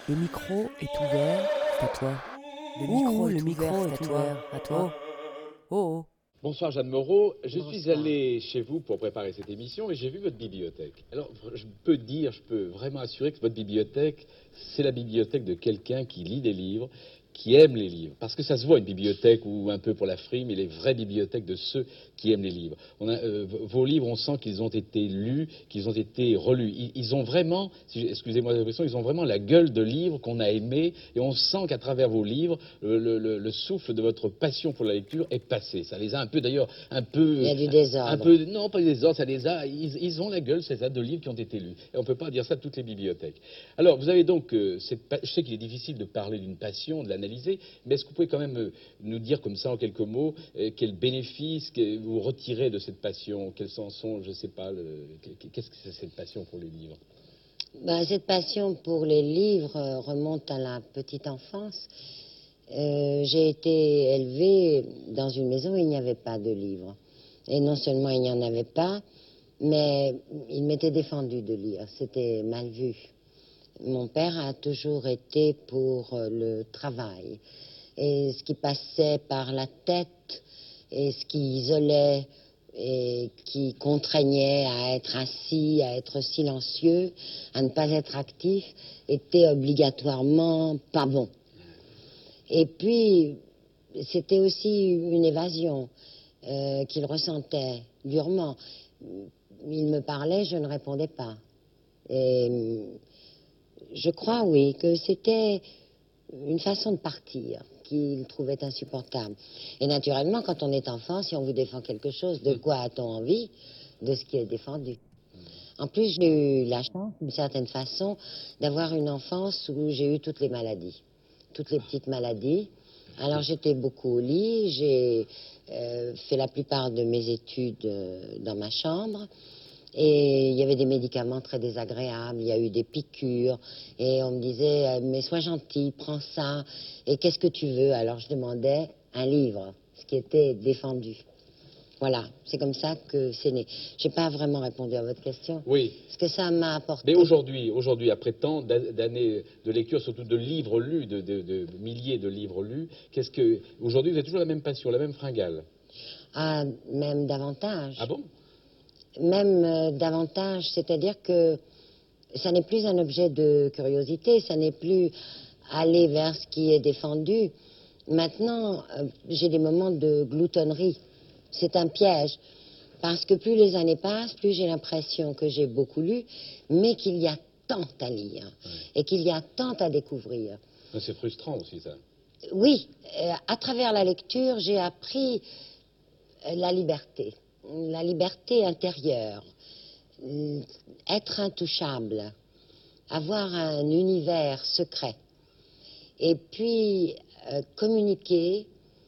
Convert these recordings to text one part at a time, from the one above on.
Le micro est ouvert, c'est à toi. Le micro est ouvert, à toi. Oh, oh. Bonsoir Jeanne Moreau, je suis Bonsoir. allé chez vous pour préparer cette émission et j'ai vu votre bibliothèque. Alors je peux vraiment assurer que votre bibliothèque, c'est la bibliothèque de quelqu'un qui lit des livres, qui aime les livres. Parce que ça se voit une bibliothèque ou un peu pour la frime, mais les vraies bibliothèques de ceux qui aiment les livres. Vos livres, on sent qu'ils ont été lus, qu'ils ont été relus. Ils ont vraiment, excusez-moi l'expression, ils ont vraiment la gueule de livres qu'on a aimés et on sent qu'à travers vos livres, le souffle de votre passion pour la lecture est passé. Ça les a un peu d'ailleurs, un peu... Il y a du désordre. Un peu, non, pas du désordre, ça les a... Ils ont la gueule, c'est ça, de livres qui ont été lus. Et on ne peut pas dire ça de toutes les bibliothèques. Alors, vous avez donc... je sais qu'il est difficile de parler d'une passion, de l'analyser, mais est-ce que vous pouvez quand même nous dire comme ça en quelques mots quels bénéfices que vous retirez de cette passion? Quels en sont, je ne sais pas, qu'est-ce que c'est cette passion pour les livres? Cette passion pour les livres remonte à la petite enfance. J'ai été élevée dans une maison où il n'y avait pas de livres. Et non seulement il n'y en avait pas, mais il m'était défendu de lire. C'était mal vu. Mon père a toujours été pour le travail. Et ce qui passait par la tête et ce qui isolait et qui contraignait à être assis, à être silencieux, à ne pas être actif, était obligatoirement pas bon. Et puis, c'était aussi une évasion qu'il ressentait durement. Il me parlait, je ne répondais pas. Et je crois, oui, que c'était une façon de partir qu'il trouvait insupportable. Et naturellement, quand on est enfant, si on vous défend quelque chose, de quoi a-t-on envie? De ce qui est défendu. En plus, j'ai eu la chance, d'une certaine façon, d'avoir une enfance où j'ai eu toutes les maladies, toutes les petites maladies. Alors j'étais beaucoup au lit, j'ai fait la plupart de mes études dans ma chambre. Et il y avait des médicaments très désagréables, il y a eu des piqûres, et on me disait, mais sois gentil, prends ça, et qu'est-ce que tu veux? Alors je demandais un livre, ce qui était défendu. Voilà, c'est comme ça que c'est né. Je n'ai pas vraiment répondu à votre question. Oui. Parce que ça m'a apporté... Mais aujourd'hui, après tant d'années de lecture, surtout de livres lus, de milliers de livres lus, aujourd'hui, vous avez toujours la même passion, la même fringale? Ah, même davantage. Ah bon? Même davantage, c'est-à-dire que ça n'est plus un objet de curiosité, ça n'est plus aller vers ce qui est défendu. Maintenant, j'ai des moments de gloutonnerie. C'est un piège, parce que plus les années passent, plus j'ai l'impression que j'ai beaucoup lu, mais qu'il y a tant à lire, et qu'il y a tant à découvrir. C'est frustrant aussi, ça. Oui, à travers la lecture, j'ai appris la liberté intérieure, être intouchable, avoir un univers secret, et puis communiquer.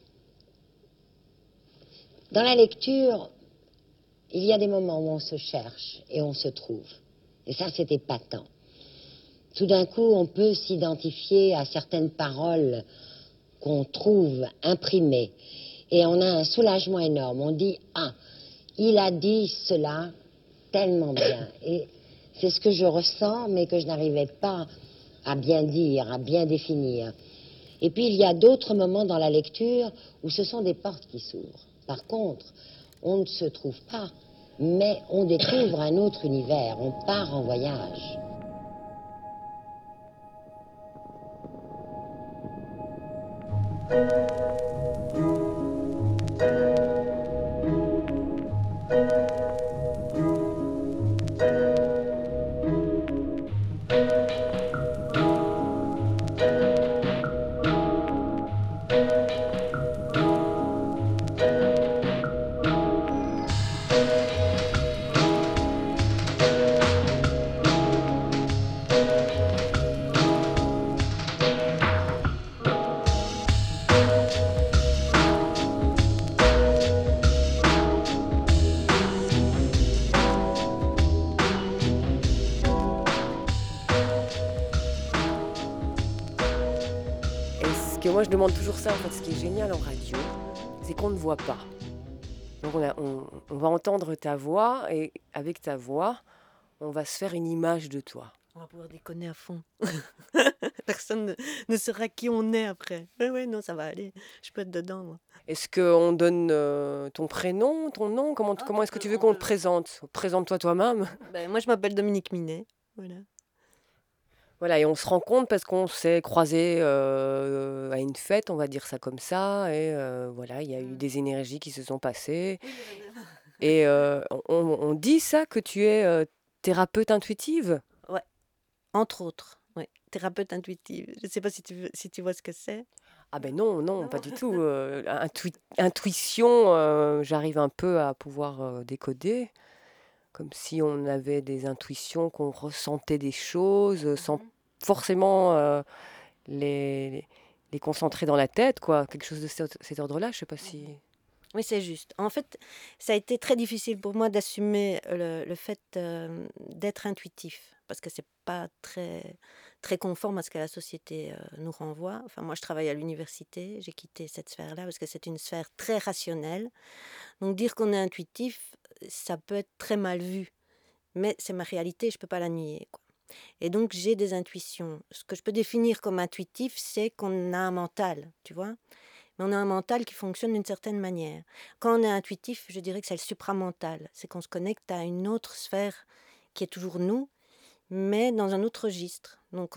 Dans la lecture, il y a des moments où on se cherche et on se trouve, et ça c'est épatant. Tout d'un coup, on peut s'identifier à certaines paroles qu'on trouve imprimées, et on a un soulagement énorme. On dit, ah, il a dit cela tellement bien. Et c'est ce que je ressens, mais que je n'arrivais pas à bien dire, à bien définir. Et puis, il y a d'autres moments dans la lecture où ce sont des portes qui s'ouvrent. Par contre, on ne se trouve pas, mais on découvre un autre univers, on part en voyage. Que moi je demande toujours ça en fait, ce qui est génial en radio, c'est qu'on ne voit pas. Donc on va entendre ta voix et avec ta voix, on va se faire une image de toi. On va pouvoir déconner à fond. Personne ne saura qui on est après. Oui, non, ça va aller. Je peux être dedans, moi. Est-ce qu'on donne ton prénom, ton nom? Comment est-ce que tu veux qu'on te présente? Présente-toi toi-même. Moi, je m'appelle Dominique Minet. Voilà. Voilà, et on se rend compte parce qu'on s'est croisés à une fête, on va dire ça comme ça, et voilà, il y a eu des énergies qui se sont passées. Et on dit ça que tu es thérapeute intuitive? Ouais, entre autres. Ouais. Thérapeute intuitive. Je ne sais pas si tu vois ce que c'est. Ah ben non, pas du tout. Intuition, j'arrive un peu à pouvoir décoder, comme si on avait des intuitions, qu'on ressentait des choses sans forcément les concentrer dans la tête, quoi. Quelque chose de cet ordre-là, je sais pas si... Oui, c'est juste. En fait, ça a été très difficile pour moi d'assumer le fait d'être intuitif, parce que c'est pas très conforme à ce que la société nous renvoie. Enfin, moi, je travaille à l'université, j'ai quitté cette sphère-là parce que c'est une sphère très rationnelle. Donc, dire qu'on est intuitif, ça peut être très mal vu, mais c'est ma réalité, je peux pas la nier, quoi. Et donc, j'ai des intuitions. Ce que je peux définir comme intuitif, c'est qu'on a un mental, tu vois. Mais on a un mental qui fonctionne d'une certaine manière. Quand on est intuitif, je dirais que c'est le supramental. C'est qu'on se connecte à une autre sphère qui est toujours nous, mais dans un autre registre. Donc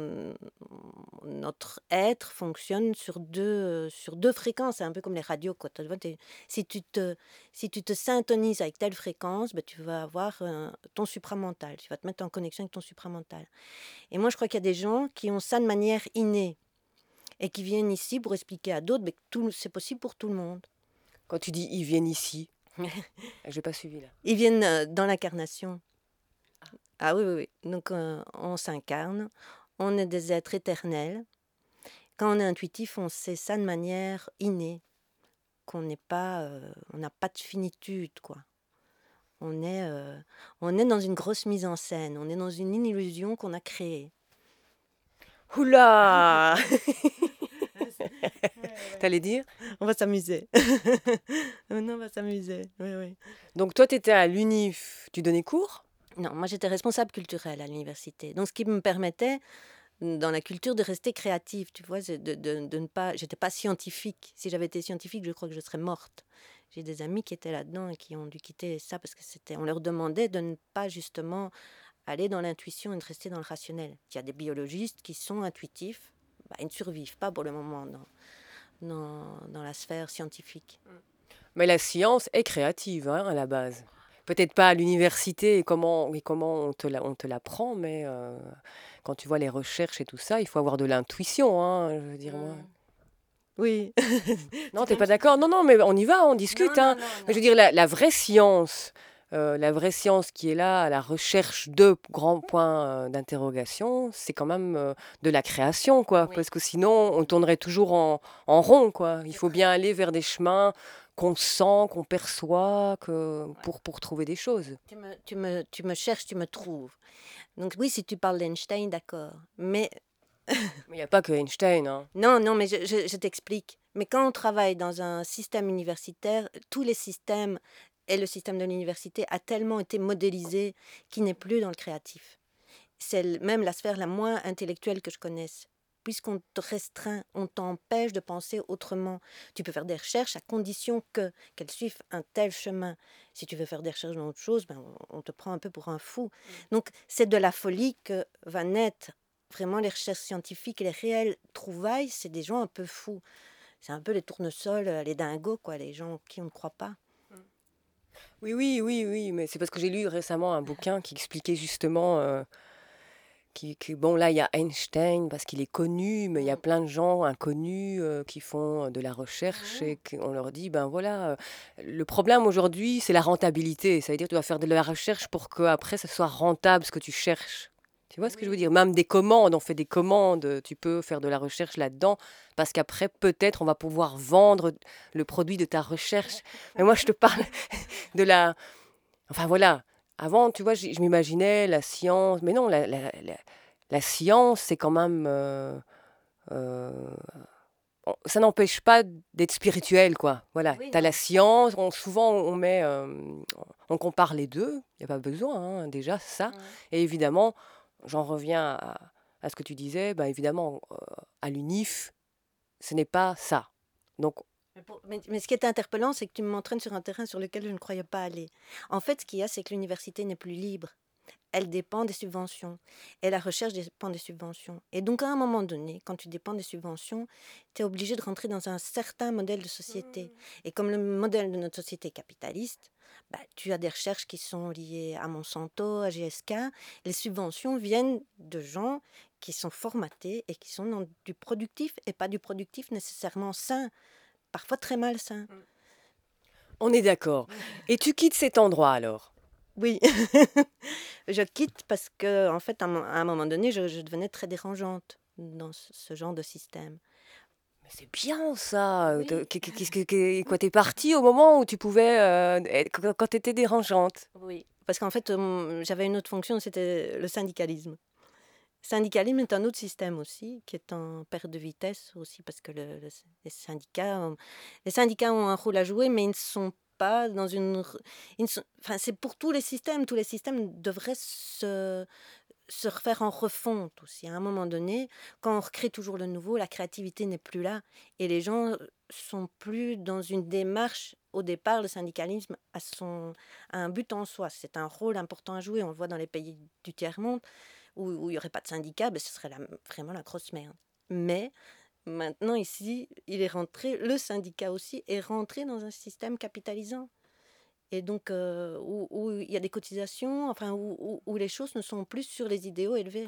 notre être fonctionne sur deux fréquences. C'est un peu comme les radios, quoi. Tu vois, si tu te syntonises avec telle fréquence, tu vas avoir ton supramental. Tu vas te mettre en connexion avec ton supramental. Et moi, je crois qu'il y a des gens qui ont ça de manière innée et qui viennent ici pour expliquer à d'autres que c'est possible pour tout le monde. Quand tu dis ils viennent ici, j'ai pas suivi là. Ils viennent dans l'incarnation. Ah oui. Donc on s'incarne, on est des êtres éternels. Quand on est intuitif, on sait ça de manière innée, qu'on n'est pas, on n'a pas de finitude, quoi. On est dans une grosse mise en scène, on est dans une illusion qu'on a créée. Oula T'allais dire? On va s'amuser. On va s'amuser, oui. Donc toi, tu étais à l'UNIF, tu donnais cours? Non, moi j'étais responsable culturelle à l'université. Donc ce qui me permettait, dans la culture, de rester créative, tu vois, de ne pas... J'étais pas scientifique. Si j'avais été scientifique, je crois que je serais morte. J'ai des amis qui étaient là-dedans et qui ont dû quitter ça parce que on leur demandait de ne pas justement aller dans l'intuition et de rester dans le rationnel. Il y a des biologistes qui sont intuitifs, ils ne survivent pas pour le moment dans la sphère scientifique. Mais la science est créative, hein, à la base. Peut-être pas à l'université et comment on te l'apprend, mais quand tu vois les recherches et tout ça, il faut avoir de l'intuition, hein, je veux dire, moi. Oui. Non, t'es pas d'accord? Non, mais on y va, on discute, hein. Mais je veux dire, la vraie science qui est là, à la recherche de grands points d'interrogation, c'est quand même de la création, quoi. Oui. Parce que sinon, on tournerait toujours en rond, quoi. Il faut bien aller vers des chemins qu'on sent, qu'on perçoit, pour trouver des choses. Tu me cherches, tu me trouves. Donc oui, si tu parles d'Einstein, d'accord. Mais Mais il n'y a pas que Einstein, hein. non, mais je t'explique. Mais quand on travaille dans un système universitaire, tous les systèmes et le système de l'université a tellement été modélisé qu'il n'est plus dans le créatif. C'est même la sphère la moins intellectuelle que je connaisse. Puisqu'on te restreint, on t'empêche de penser autrement. Tu peux faire des recherches à condition qu'elles suivent un tel chemin. Si tu veux faire des recherches dans autre chose, on te prend un peu pour un fou. Donc c'est de la folie que va naître vraiment les recherches scientifiques et les réelles trouvailles. C'est des gens un peu fous. C'est un peu les tournesols, les dingos, quoi, les gens qui on ne croit pas. Oui, mais c'est parce que j'ai lu récemment un bouquin qui expliquait justement bon, là, il y a Einstein parce qu'il est connu, mais il y a plein de gens inconnus qui font de la recherche et qu'on leur dit, ben voilà, le problème aujourd'hui, c'est la rentabilité. Ça veut dire que tu dois faire de la recherche pour qu'après, ça soit rentable ce que tu cherches. Tu vois ce que je veux dire? Même des commandes, on fait des commandes, tu peux faire de la recherche là-dedans, parce qu'après, peut-être, on va pouvoir vendre le produit de ta recherche. Mais moi, je te parle de la... Enfin, voilà. Avant, tu vois, je m'imaginais la science, mais non, la science, c'est quand même... euh, ça n'empêche pas d'être spirituel, quoi. Voilà, Oui, tu as la non. science, souvent on compare les deux, il n'y a pas besoin, hein, déjà, ça. Et évidemment, j'en reviens à ce que tu disais, bah, évidemment, à l'UNIF, ce n'est pas ça. Donc, Mais ce qui est interpellant, c'est que tu m'entraînes sur un terrain sur lequel je ne croyais pas aller. En fait, ce qu'il y a, c'est que l'université n'est plus libre. Elle dépend des subventions. Et la recherche dépend des subventions. Et donc, à un moment donné, quand tu dépends des subventions, tu es obligé de rentrer dans un certain modèle de société. Et comme le modèle de notre société est capitaliste, bah, tu as des recherches qui sont liées à Monsanto, à GSK. Les subventions viennent de gens qui sont formatés et qui sont dans du productif et pas du productif nécessairement sain, parfois très malsain. on est d'accord. Et tu quittes cet endroit alors? Oui, je quitte parce que, en fait, à un moment donné, je devenais très dérangeante dans ce genre de système. Mais c'est bien ça. Oui. Quoi, t'es partie au moment où tu pouvais, quand tu étais dérangeante. Oui. Parce qu'en fait, j'avais une autre fonction, c'était le syndicalisme. Le syndicalisme est un autre système aussi, qui est en perte de vitesse aussi, parce que les syndicats ont un rôle à jouer, mais ils ne sont pas dans enfin, c'est pour tous les systèmes. Tous les systèmes devraient se refaire en refonte aussi. À un moment donné, quand on recrée toujours le nouveau, la créativité n'est plus là. Et les gens sont plus dans une démarche. Au départ, le syndicalisme a un but en soi. C'est un rôle important à jouer. On le voit dans les pays du tiers-monde où il n'y aurait pas de syndicat, ben, ce serait vraiment la grosse merde. Mais maintenant, ici, le syndicat aussi est rentré dans un système capitalisant. Et donc, où il y a des cotisations, enfin, où les choses ne sont plus sur les idéaux élevés.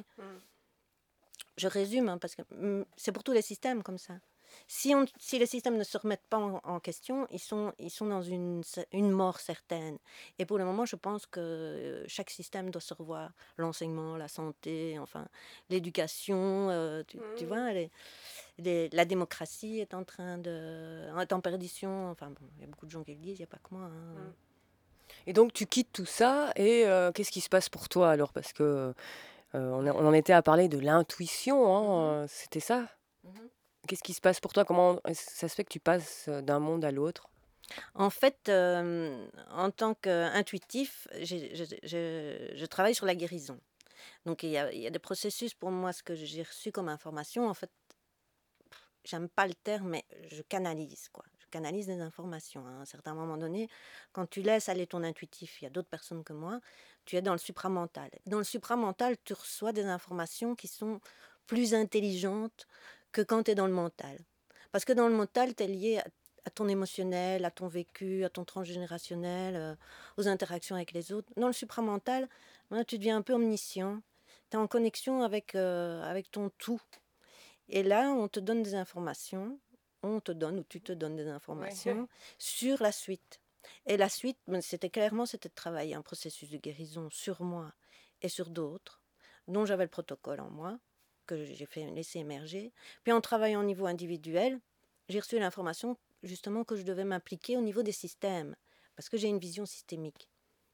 Je résume, hein, parce que c'est pour tous les systèmes comme ça. Si les systèmes ne se remettent pas en question, ils sont dans une mort certaine. Et pour le moment, je pense que chaque système doit se revoir. L'enseignement, la santé, enfin, l'éducation, tu vois, la démocratie est est en perdition. Enfin, bon, il y a beaucoup de gens qui le disent, il n'y a pas que moi. Hein. Et donc tu quittes tout ça et qu'est-ce qui se passe pour toi alors? Parce que on en était à parler de l'intuition, hein, c'était ça? Mhm. Qu'est-ce qui se passe pour toi? Comment ça se fait que tu passes d'un monde à l'autre? En fait, en tant qu'intuitif, je travaille sur la guérison. Donc il y a des processus pour moi, ce que j'ai reçu comme information. En fait, j'aime pas le terme, mais je canalise, quoi. Je canalise des informations. À un certain moment donné, quand tu laisses aller ton intuitif, il y a d'autres personnes que moi, tu es dans le supramental. Dans le supramental, tu reçois des informations qui sont plus intelligentes que quand tu es dans le mental. Parce que dans le mental, tu es lié à ton émotionnel, à ton vécu, à ton transgénérationnel, aux interactions avec les autres. Dans le supramental, tu deviens un peu omniscient. Tu es en connexion avec ton tout. Et là, on te donne des informations, ou tu te donnes des informations sur la suite. Et la suite, c'était de travailler un processus de guérison sur moi et sur d'autres, dont j'avais le protocole en moi, que j'ai laissé émerger. Puis en travaillant au niveau individuel, j'ai reçu l'information justement que je devais m'impliquer au niveau des systèmes, parce que j'ai une vision systémique.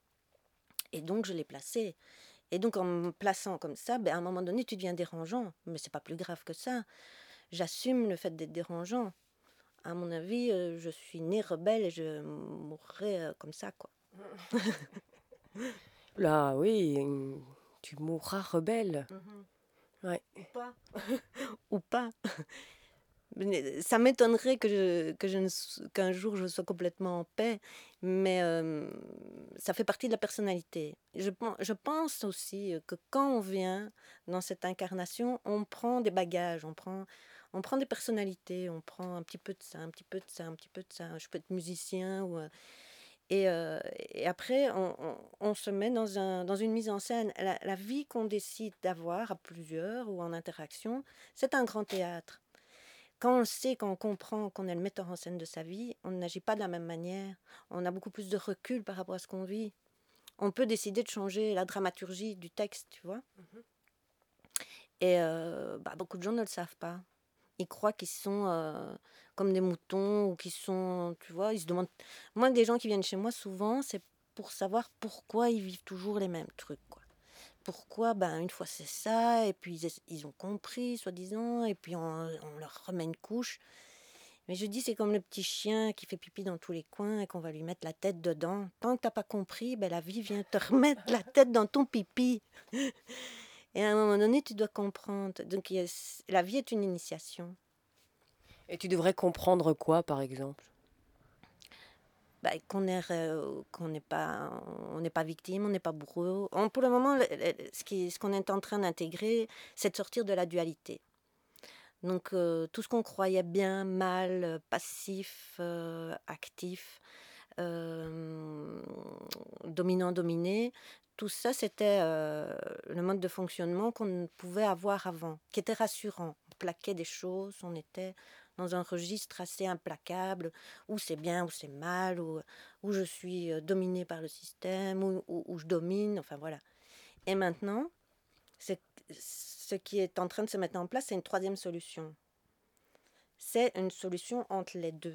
Et donc, je l'ai placée. Et donc, en me plaçant comme ça, à un moment donné, tu deviens dérangeant. Mais c'est pas plus grave que ça. J'assume le fait d'être dérangeant. À mon avis, je suis née rebelle et je mourrai comme ça, quoi. Là, oui, tu mourras rebelle. Ouais. Ou pas. Ou pas. Ça m'étonnerait qu'un jour je sois complètement en paix, mais ça fait partie de la personnalité. Je pense aussi que quand on vient dans cette incarnation, on prend des bagages, on prend des personnalités, on prend un petit peu de ça, un petit peu de ça, un petit peu de ça. Je peux être musicien et après on se met dans une mise en scène. La vie qu'on décide d'avoir à plusieurs ou en interaction, c'est un grand théâtre. Quand on le sait, quand on comprend qu'on est le metteur en scène de sa vie, on n'agit pas de la même manière. On a beaucoup plus de recul par rapport à ce qu'on vit. On peut décider de changer la dramaturgie du texte, tu vois. Et beaucoup de gens ne le savent pas. Ils croient qu'ils sont comme des moutons ou qu'ils sont, tu vois, ils se demandent... Moi, des gens qui viennent chez moi, souvent, c'est pour savoir pourquoi ils vivent toujours les mêmes trucs, quoi. Pourquoi, une fois c'est ça, et puis ils ont compris, soi-disant, et puis on leur remet une couche. Mais je dis, c'est comme le petit chien qui fait pipi dans tous les coins et qu'on va lui mettre la tête dedans. Tant que t'as pas compris, la vie vient te remettre la tête dans ton pipi. Et à un moment donné, tu dois comprendre. Donc, la vie est une initiation. Et tu devrais comprendre quoi, par exemple? Bah, qu'on n'est pas, on n'est pas victime, on n'est pas bourreau. Pour le moment, ce qu'on est en train d'intégrer, c'est de sortir de la dualité. Donc, tout ce qu'on croyait bien, mal, passif, actif, euh, dominant, dominé, tout ça, c'était le mode de fonctionnement qu'on pouvait avoir avant, qui était rassurant. On plaquait des choses, on était dans un registre assez implacable, où c'est bien, où c'est mal, où je suis dominée par le système, où je domine, enfin voilà. Et maintenant, ce qui est en train de se mettre en place, c'est une troisième solution. C'est une solution entre les deux.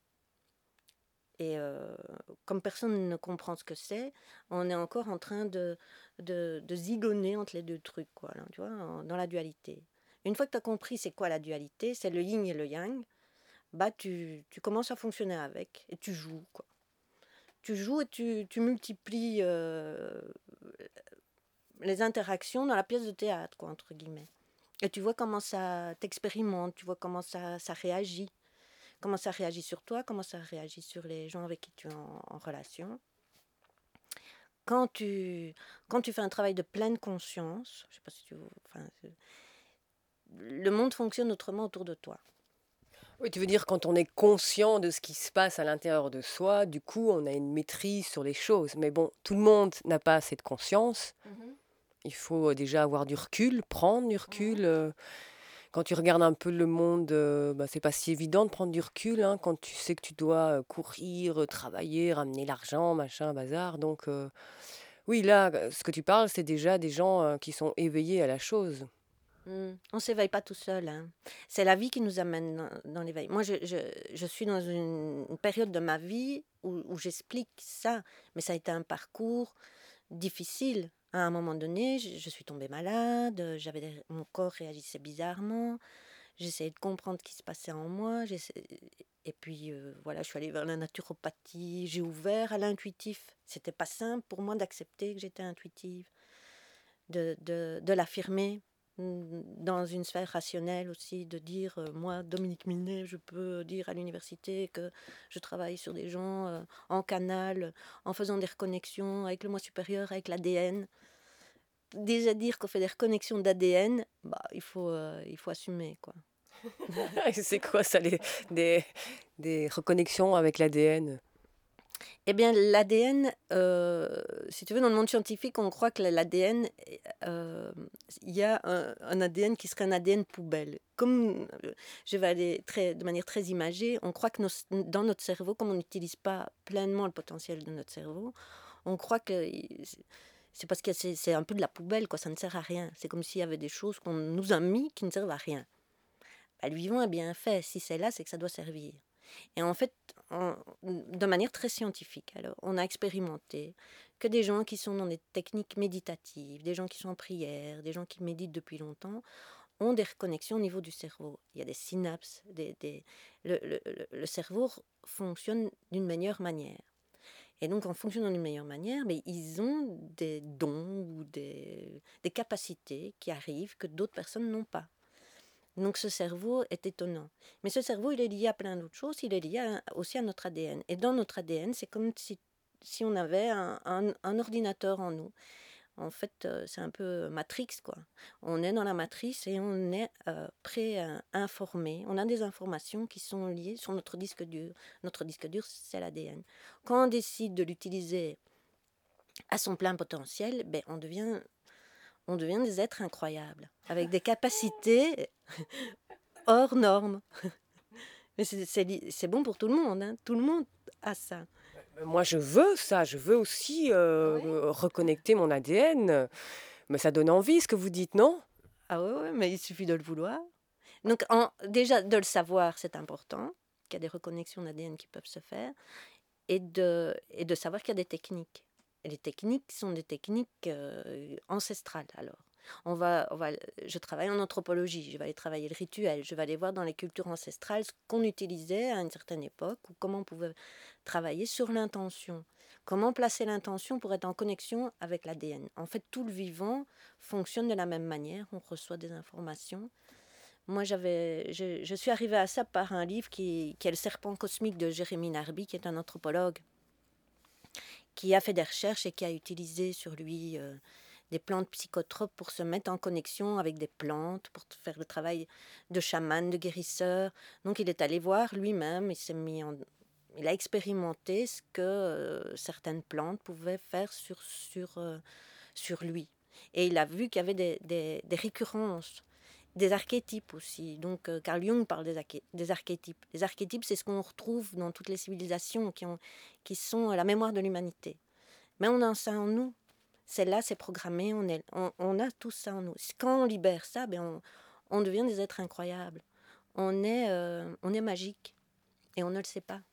Et comme personne ne comprend ce que c'est, on est encore en train de zigonner entre les deux trucs, quoi, là, tu vois, dans la dualité. Une fois que tu as compris c'est quoi la dualité, c'est le yin et le yang, bah tu commences à fonctionner avec et tu joues, quoi. Tu joues et tu multiplies les interactions dans la pièce de théâtre, quoi, entre guillemets. Et tu vois comment ça t'expérimente, tu vois comment ça réagit. Comment ça réagit sur toi, comment ça réagit sur les gens avec qui tu es en relation. Quand tu fais un travail de pleine conscience, je sais pas si tu... Enfin, le monde fonctionne autrement autour de toi. Oui, tu veux dire quand on est conscient de ce qui se passe à l'intérieur de soi, du coup, on a une maîtrise sur les choses. Mais bon, tout le monde n'a pas cette conscience. Il faut déjà avoir du recul, prendre du recul. Quand tu regardes un peu le monde, bah, c'est pas si évident de prendre du recul, hein, quand tu sais que tu dois courir, travailler, ramener l'argent, machin, bazar. Donc, oui, là, ce que tu parles, c'est déjà des gens qui sont éveillés à la chose. On ne s'éveille pas tout seul, hein. C'est la vie qui nous amène dans l'éveil. Moi, je suis dans une période de ma vie où j'explique ça, mais ça a été un parcours difficile. À un moment donné, je suis tombée malade, mon corps réagissait bizarrement, j'essayais de comprendre ce qui se passait en moi, et puis voilà, je suis allée vers la naturopathie, j'ai ouvert à l'intuitif. C'était pas simple pour moi d'accepter que j'étais intuitive, de l'affirmer dans une sphère rationnelle aussi, de dire, moi, Dominique Milnet, je peux dire à l'université que je travaille sur des gens en canal, en faisant des reconnexions avec le moi supérieur, avec l'ADN. Déjà dire qu'on fait des reconnexions d'ADN, bah, il faut assumer, quoi. C'est quoi ça, des reconnexions avec l'ADN? Eh bien, l'ADN, si tu veux, dans le monde scientifique, on croit que l'ADN, il y a un ADN qui serait un ADN poubelle. Comme je vais aller de manière très imagée, on croit que dans notre cerveau, comme on n'utilise pas pleinement le potentiel de notre cerveau, on croit que c'est parce que c'est un peu de la poubelle, quoi, ça ne sert à rien. C'est comme s'il y avait des choses qu'on nous a mis qui ne servent à rien. Bah, le vivant est bien fait. Si c'est là, c'est que ça doit servir. Et en fait, de manière très scientifique, alors, on a expérimenté que des gens qui sont dans des techniques méditatives, des gens qui sont en prière, des gens qui méditent depuis longtemps, ont des reconnexions au niveau du cerveau. Il y a des synapses, le cerveau fonctionne d'une meilleure manière. Et donc, en fonctionnant d'une meilleure manière, mais ils ont des dons ou des capacités qui arrivent que d'autres personnes n'ont pas. Donc ce cerveau est étonnant. Mais ce cerveau, il est lié à plein d'autres choses. Il est lié aussi à notre ADN. Et dans notre ADN, c'est comme si on avait un ordinateur en nous. En fait, c'est un peu Matrix, quoi. On est dans la matrice et on est pré-informé. On a des informations qui sont liées sur notre disque dur. Notre disque dur, c'est l'ADN. Quand on décide de l'utiliser à son plein potentiel, ben, on devient des êtres incroyables, avec des capacités hors normes. Mais c'est bon pour tout le monde, hein. Tout le monde a ça. Moi, je veux ça. Je veux aussi reconnecter mon ADN. Mais ça donne envie, ce que vous dites, non? Ah ouais, mais il suffit de le vouloir. Donc déjà, de le savoir, c'est important, qu'il y a des reconnexions d'ADN qui peuvent se faire, et de savoir qu'il y a des techniques. Et les techniques sont des techniques ancestrales, alors. Je travaille en anthropologie, je vais aller travailler le rituel, je vais aller voir dans les cultures ancestrales ce qu'on utilisait à une certaine époque ou comment on pouvait travailler sur l'intention. Comment placer l'intention pour être en connexion avec l'ADN? En fait, tout le vivant fonctionne de la même manière. On reçoit des informations. Moi, je suis arrivée à ça par un livre qui est Le serpent cosmique de Jérémy Narby, qui est un anthropologue, qui a fait des recherches et qui a utilisé sur lui des plantes psychotropes pour se mettre en connexion avec des plantes, pour faire le travail de chaman, de guérisseur. Donc, il est allé voir lui-même, il a expérimenté ce que certaines plantes pouvaient faire sur lui. Et il a vu qu'il y avait des récurrences, des archétypes aussi. Donc, Carl Jung parle des archétypes. Les archétypes, c'est ce qu'on retrouve dans toutes les civilisations qui sont la mémoire de l'humanité. Mais on a ça en nous. C'est là, c'est programmé, on a tout ça en nous. Quand on libère ça, on devient des êtres incroyables. On est magique et on ne le sait pas.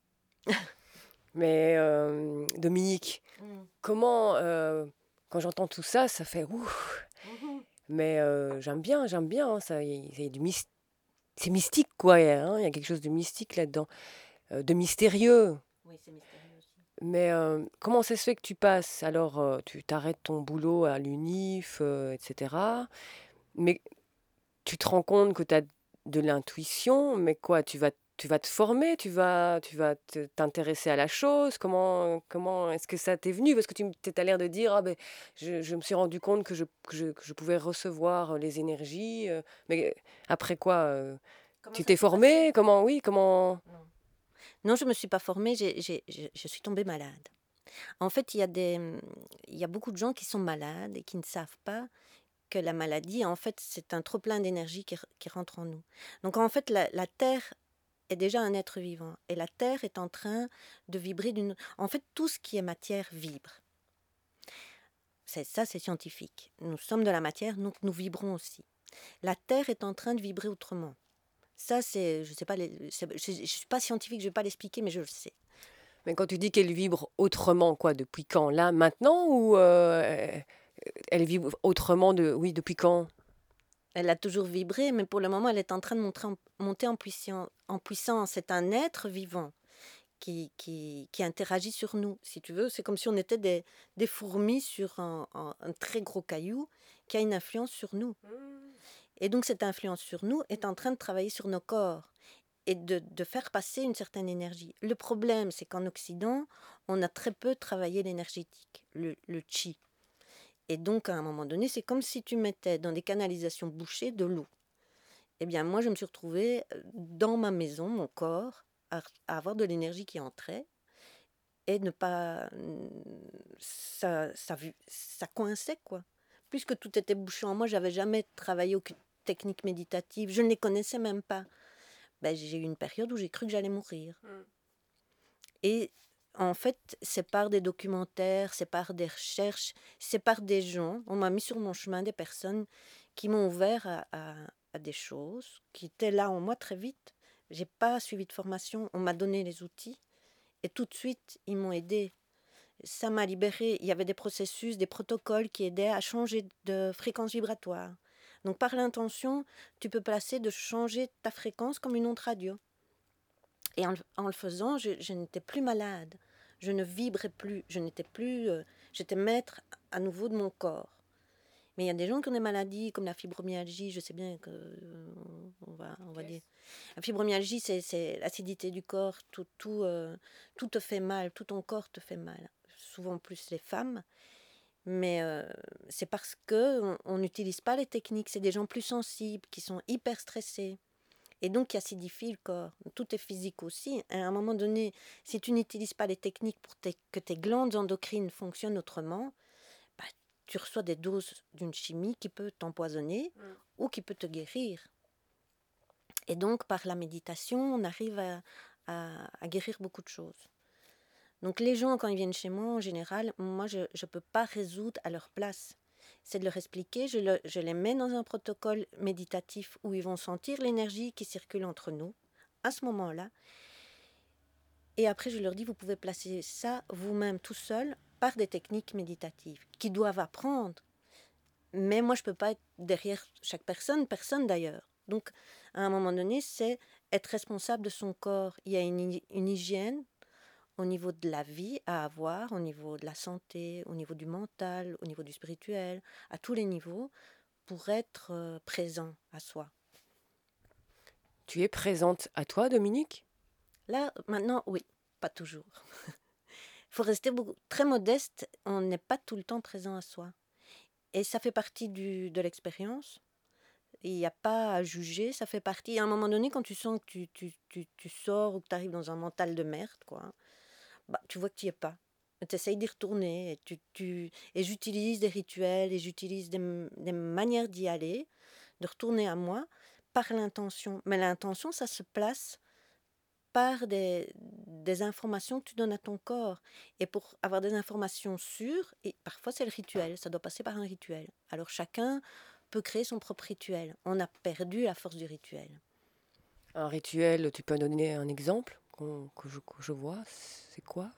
Mais Dominique, comment, quand j'entends tout ça, ça fait ouf. Mais j'aime bien, hein, ça, c'est mystique, quoi. Il y a quelque chose de mystique là-dedans, de mystérieux. Oui, c'est mystérieux aussi. Mais comment ça se fait que tu passes? Alors, tu t'arrêtes ton boulot à l'UNIF, etc. Mais tu te rends compte que tu as de l'intuition, mais quoi, tu vas te former, t'intéresser à la chose. Comment est-ce que ça t'est venu? Parce que tu as l'air de dire, ah ben, je me suis rendu compte que je pouvais recevoir les énergies. Mais après quoi, Comment tu ça t'es s'est passé? formé? Comment, oui, comment? Non, je ne me suis pas formée, je suis tombée malade. En fait, il y a beaucoup de gens qui sont malades et qui ne savent pas que la maladie, en fait, c'est un trop-plein d'énergie qui rentre en nous. Donc, en fait, la Terre est déjà un être vivant. Et la Terre est en train de vibrer d'une... En fait, tout ce qui est matière vibre. Ça, c'est scientifique. Nous sommes de la matière, donc nous vibrons aussi. La Terre est en train de vibrer autrement. Ça, c'est... Je sais pas, je ne suis pas scientifique, je ne vais pas l'expliquer, mais je le sais. Mais quand tu dis qu'elle vibre autrement, quoi, depuis quand? Là, maintenant? Ou elle vibre autrement oui, depuis quand? Elle a toujours vibré, mais pour le moment, elle est en train de monter en puissance. C'est un être vivant qui interagit sur nous, si tu veux. C'est comme si on était des fourmis sur un très gros caillou qui a une influence sur nous. Et donc, cette influence sur nous est en train de travailler sur nos corps et de faire passer une certaine énergie. Le problème, c'est qu'en Occident, on a très peu travaillé l'énergétique, le chi. Et donc, à un moment donné, c'est comme si tu mettais dans des canalisations bouchées de l'eau. Eh bien, moi, je me suis retrouvée dans ma maison, mon corps, à avoir de l'énergie qui entrait et ne pas... Ça coinçait, quoi. Puisque tout était bouché en moi, j'avais jamais travaillé aucune technique méditative, je ne les connaissais même pas. J'ai eu une période où j'ai cru que j'allais mourir. Et en fait, c'est par des documentaires, c'est par des recherches, c'est par des gens. On m'a mis sur mon chemin des personnes qui m'ont ouvert à des choses qui étaient là en moi très vite. J'ai pas suivi de formation, on m'a donné les outils et tout de suite, ils m'ont aidé. Ça m'a libérée. Il y avait des processus, des protocoles qui aidaient à changer de fréquence vibratoire. Donc par l'intention, tu peux placer de changer ta fréquence comme une onde radio. Et en le faisant, je n'étais plus malade. Je ne vibrais plus. Je n'étais plus... j'étais maître à nouveau de mon corps. Mais il y a des gens qui ont des maladies comme la fibromyalgie. Je sais bien que... on va dire... La fibromyalgie, c'est l'acidité du corps. Tout te fait mal. Tout ton corps te fait mal. Souvent plus les femmes. Mais c'est parce qu'on n'utilise pas les techniques. C'est des gens plus sensibles, qui sont hyper stressés. Et donc, qui acidifie le corps. Tout est physique aussi. À un moment donné, si tu n'utilises pas les techniques pour que tes glandes endocrines fonctionnent autrement, tu reçois des doses d'une chimie qui peut t'empoisonner ou qui peut te guérir. Et donc, par la méditation, on arrive à guérir beaucoup de choses. Donc, les gens, quand ils viennent chez moi, en général, moi, je ne peux pas résoudre à leur place. C'est de leur expliquer, je les mets dans un protocole méditatif où ils vont sentir l'énergie qui circule entre nous, à ce moment-là. Et après, je leur dis, vous pouvez placer ça vous-même tout seul par des techniques méditatives qu'ils doivent apprendre. Mais moi, je ne peux pas être derrière chaque personne d'ailleurs. Donc, à un moment donné, c'est être responsable de son corps. Il y a une hygiène au niveau de la vie à avoir, au niveau de la santé, au niveau du mental, au niveau du spirituel, à tous les niveaux, pour être présent à soi. Tu es présente à toi, Dominique? Là, maintenant, oui, pas toujours. Il faut rester très modeste, on n'est pas tout le temps présent à soi. Et ça fait partie de l'expérience. Il n'y a pas à juger, ça fait partie. À un moment donné, quand tu sens que tu sors ou que tu arrives dans un mental de merde, quoi, bah, tu vois que tu n'y es pas. Tu essayes d'y retourner et j'utilise des rituels et j'utilise des manières d'y aller, de retourner à moi par l'intention. Mais l'intention, ça se place par des informations que tu donnes à ton corps. Et pour avoir des informations sûres, et parfois c'est le rituel, ça doit passer par un rituel. Alors chacun peut créer son propre rituel. On a perdu la force du rituel. Un rituel, tu peux donner un exemple que je vois, c'est quoi?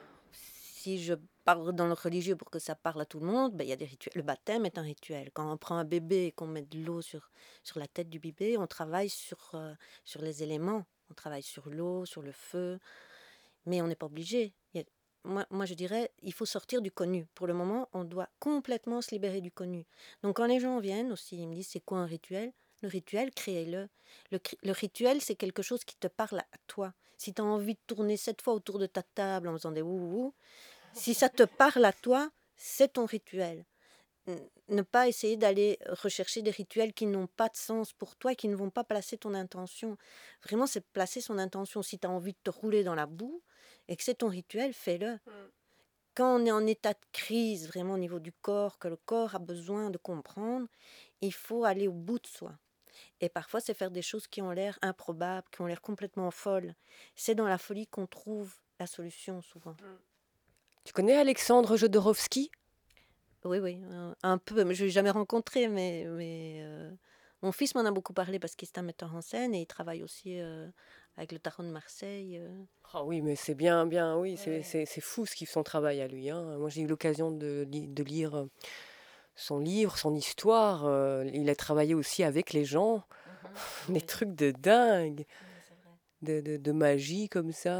Si je parle dans le religieux pour que ça parle à tout le monde, il y a des rituels. Le baptême est un rituel. Quand on prend un bébé et qu'on met de l'eau sur la tête du bébé, on travaille sur les éléments. On travaille sur l'eau, sur le feu, mais on n'est pas obligé. Moi, je dirais, il faut sortir du connu. Pour le moment, on doit complètement se libérer du connu. Donc, quand les gens viennent aussi, ils me disent, c'est quoi un rituel? Le rituel, créez-le. Le rituel, c'est quelque chose qui te parle à toi. Si tu as envie de tourner 7 fois autour de ta table en faisant des ouh, si ça te parle à toi, c'est ton rituel. Ne pas essayer d'aller rechercher des rituels qui n'ont pas de sens pour toi et qui ne vont pas placer ton intention. Vraiment, c'est placer son intention. Si tu as envie de te rouler dans la boue et que c'est ton rituel, fais-le. Quand on est en état de crise, vraiment au niveau du corps, que le corps a besoin de comprendre, il faut aller au bout de soi. Et parfois, c'est faire des choses qui ont l'air improbables, qui ont l'air complètement folles. C'est dans la folie qu'on trouve la solution, souvent. Tu connais Alexandre Jodorowsky? Oui, un peu, mais je ne l'ai jamais rencontré, mais mon fils m'en a beaucoup parlé parce qu'il est un metteur en scène et il travaille aussi avec le Tarot de Marseille. Ah oui, mais c'est bien, bien, oui, Ouais. c'est fou ce qu'il fait son travail à lui, hein. Moi, j'ai eu l'occasion de lire son livre, son histoire. Il a travaillé aussi avec les gens, des Oui, trucs de dingue, c'est vrai. de magie comme ça.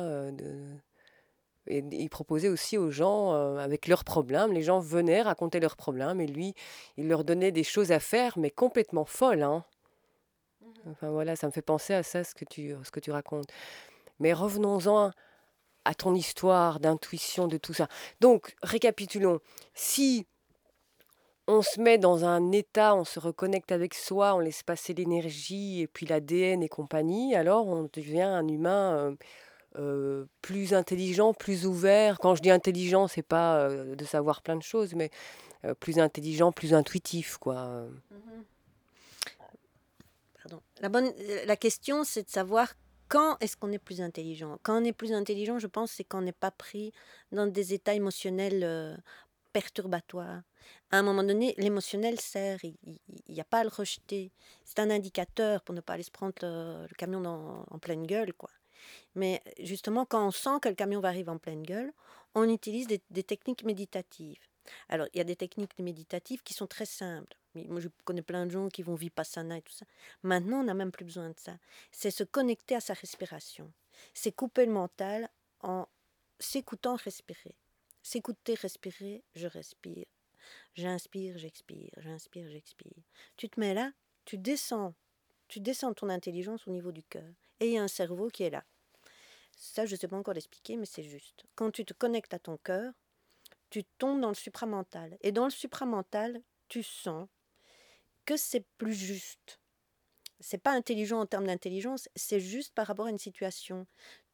Et il proposait aussi aux gens, avec leurs problèmes, les gens venaient raconter leurs problèmes et lui, il leur donnait des choses à faire, mais complètement folles, hein. Enfin voilà, ça me fait penser à ça, ce que tu racontes. Mais revenons-en à ton histoire d'intuition, de tout ça. Donc, récapitulons. Si on se met dans un état, on se reconnecte avec soi, on laisse passer l'énergie et puis l'ADN et compagnie, alors on devient un humain plus intelligent, plus ouvert. Quand je dis intelligent, c'est pas de savoir plein de choses, mais plus intelligent, plus intuitif, quoi. Mhm. Pardon. La question, c'est de savoir quand est-ce qu'on est plus intelligent. Quand on est plus intelligent, je pense, c'est quand on n'est pas pris dans des états émotionnels perturbatoires. À un moment donné, l'émotionnel sert, il n'y a pas à le rejeter. C'est un indicateur pour ne pas aller se prendre le camion en pleine gueule, quoi. Mais justement, quand on sent que le camion va arriver en pleine gueule, on utilise des techniques méditatives. Alors, il y a des techniques méditatives qui sont très simples. Moi, je connais plein de gens qui vont vipassana et tout ça. Maintenant, on n'a même plus besoin de ça. C'est se connecter à sa respiration. C'est couper le mental en s'écoutant respirer. S'écouter respirer, je respire. J'inspire, j'expire, j'inspire, j'expire. Tu te mets là, tu descends ton intelligence au niveau du cœur. Et il y a un cerveau qui est là. Ça, je ne sais pas encore l'expliquer, mais c'est juste. Quand tu te connectes à ton cœur, tu tombes dans le supramental. Et dans le supramental, tu sens que c'est plus juste. C'est pas intelligent en termes d'intelligence, c'est juste par rapport à une situation.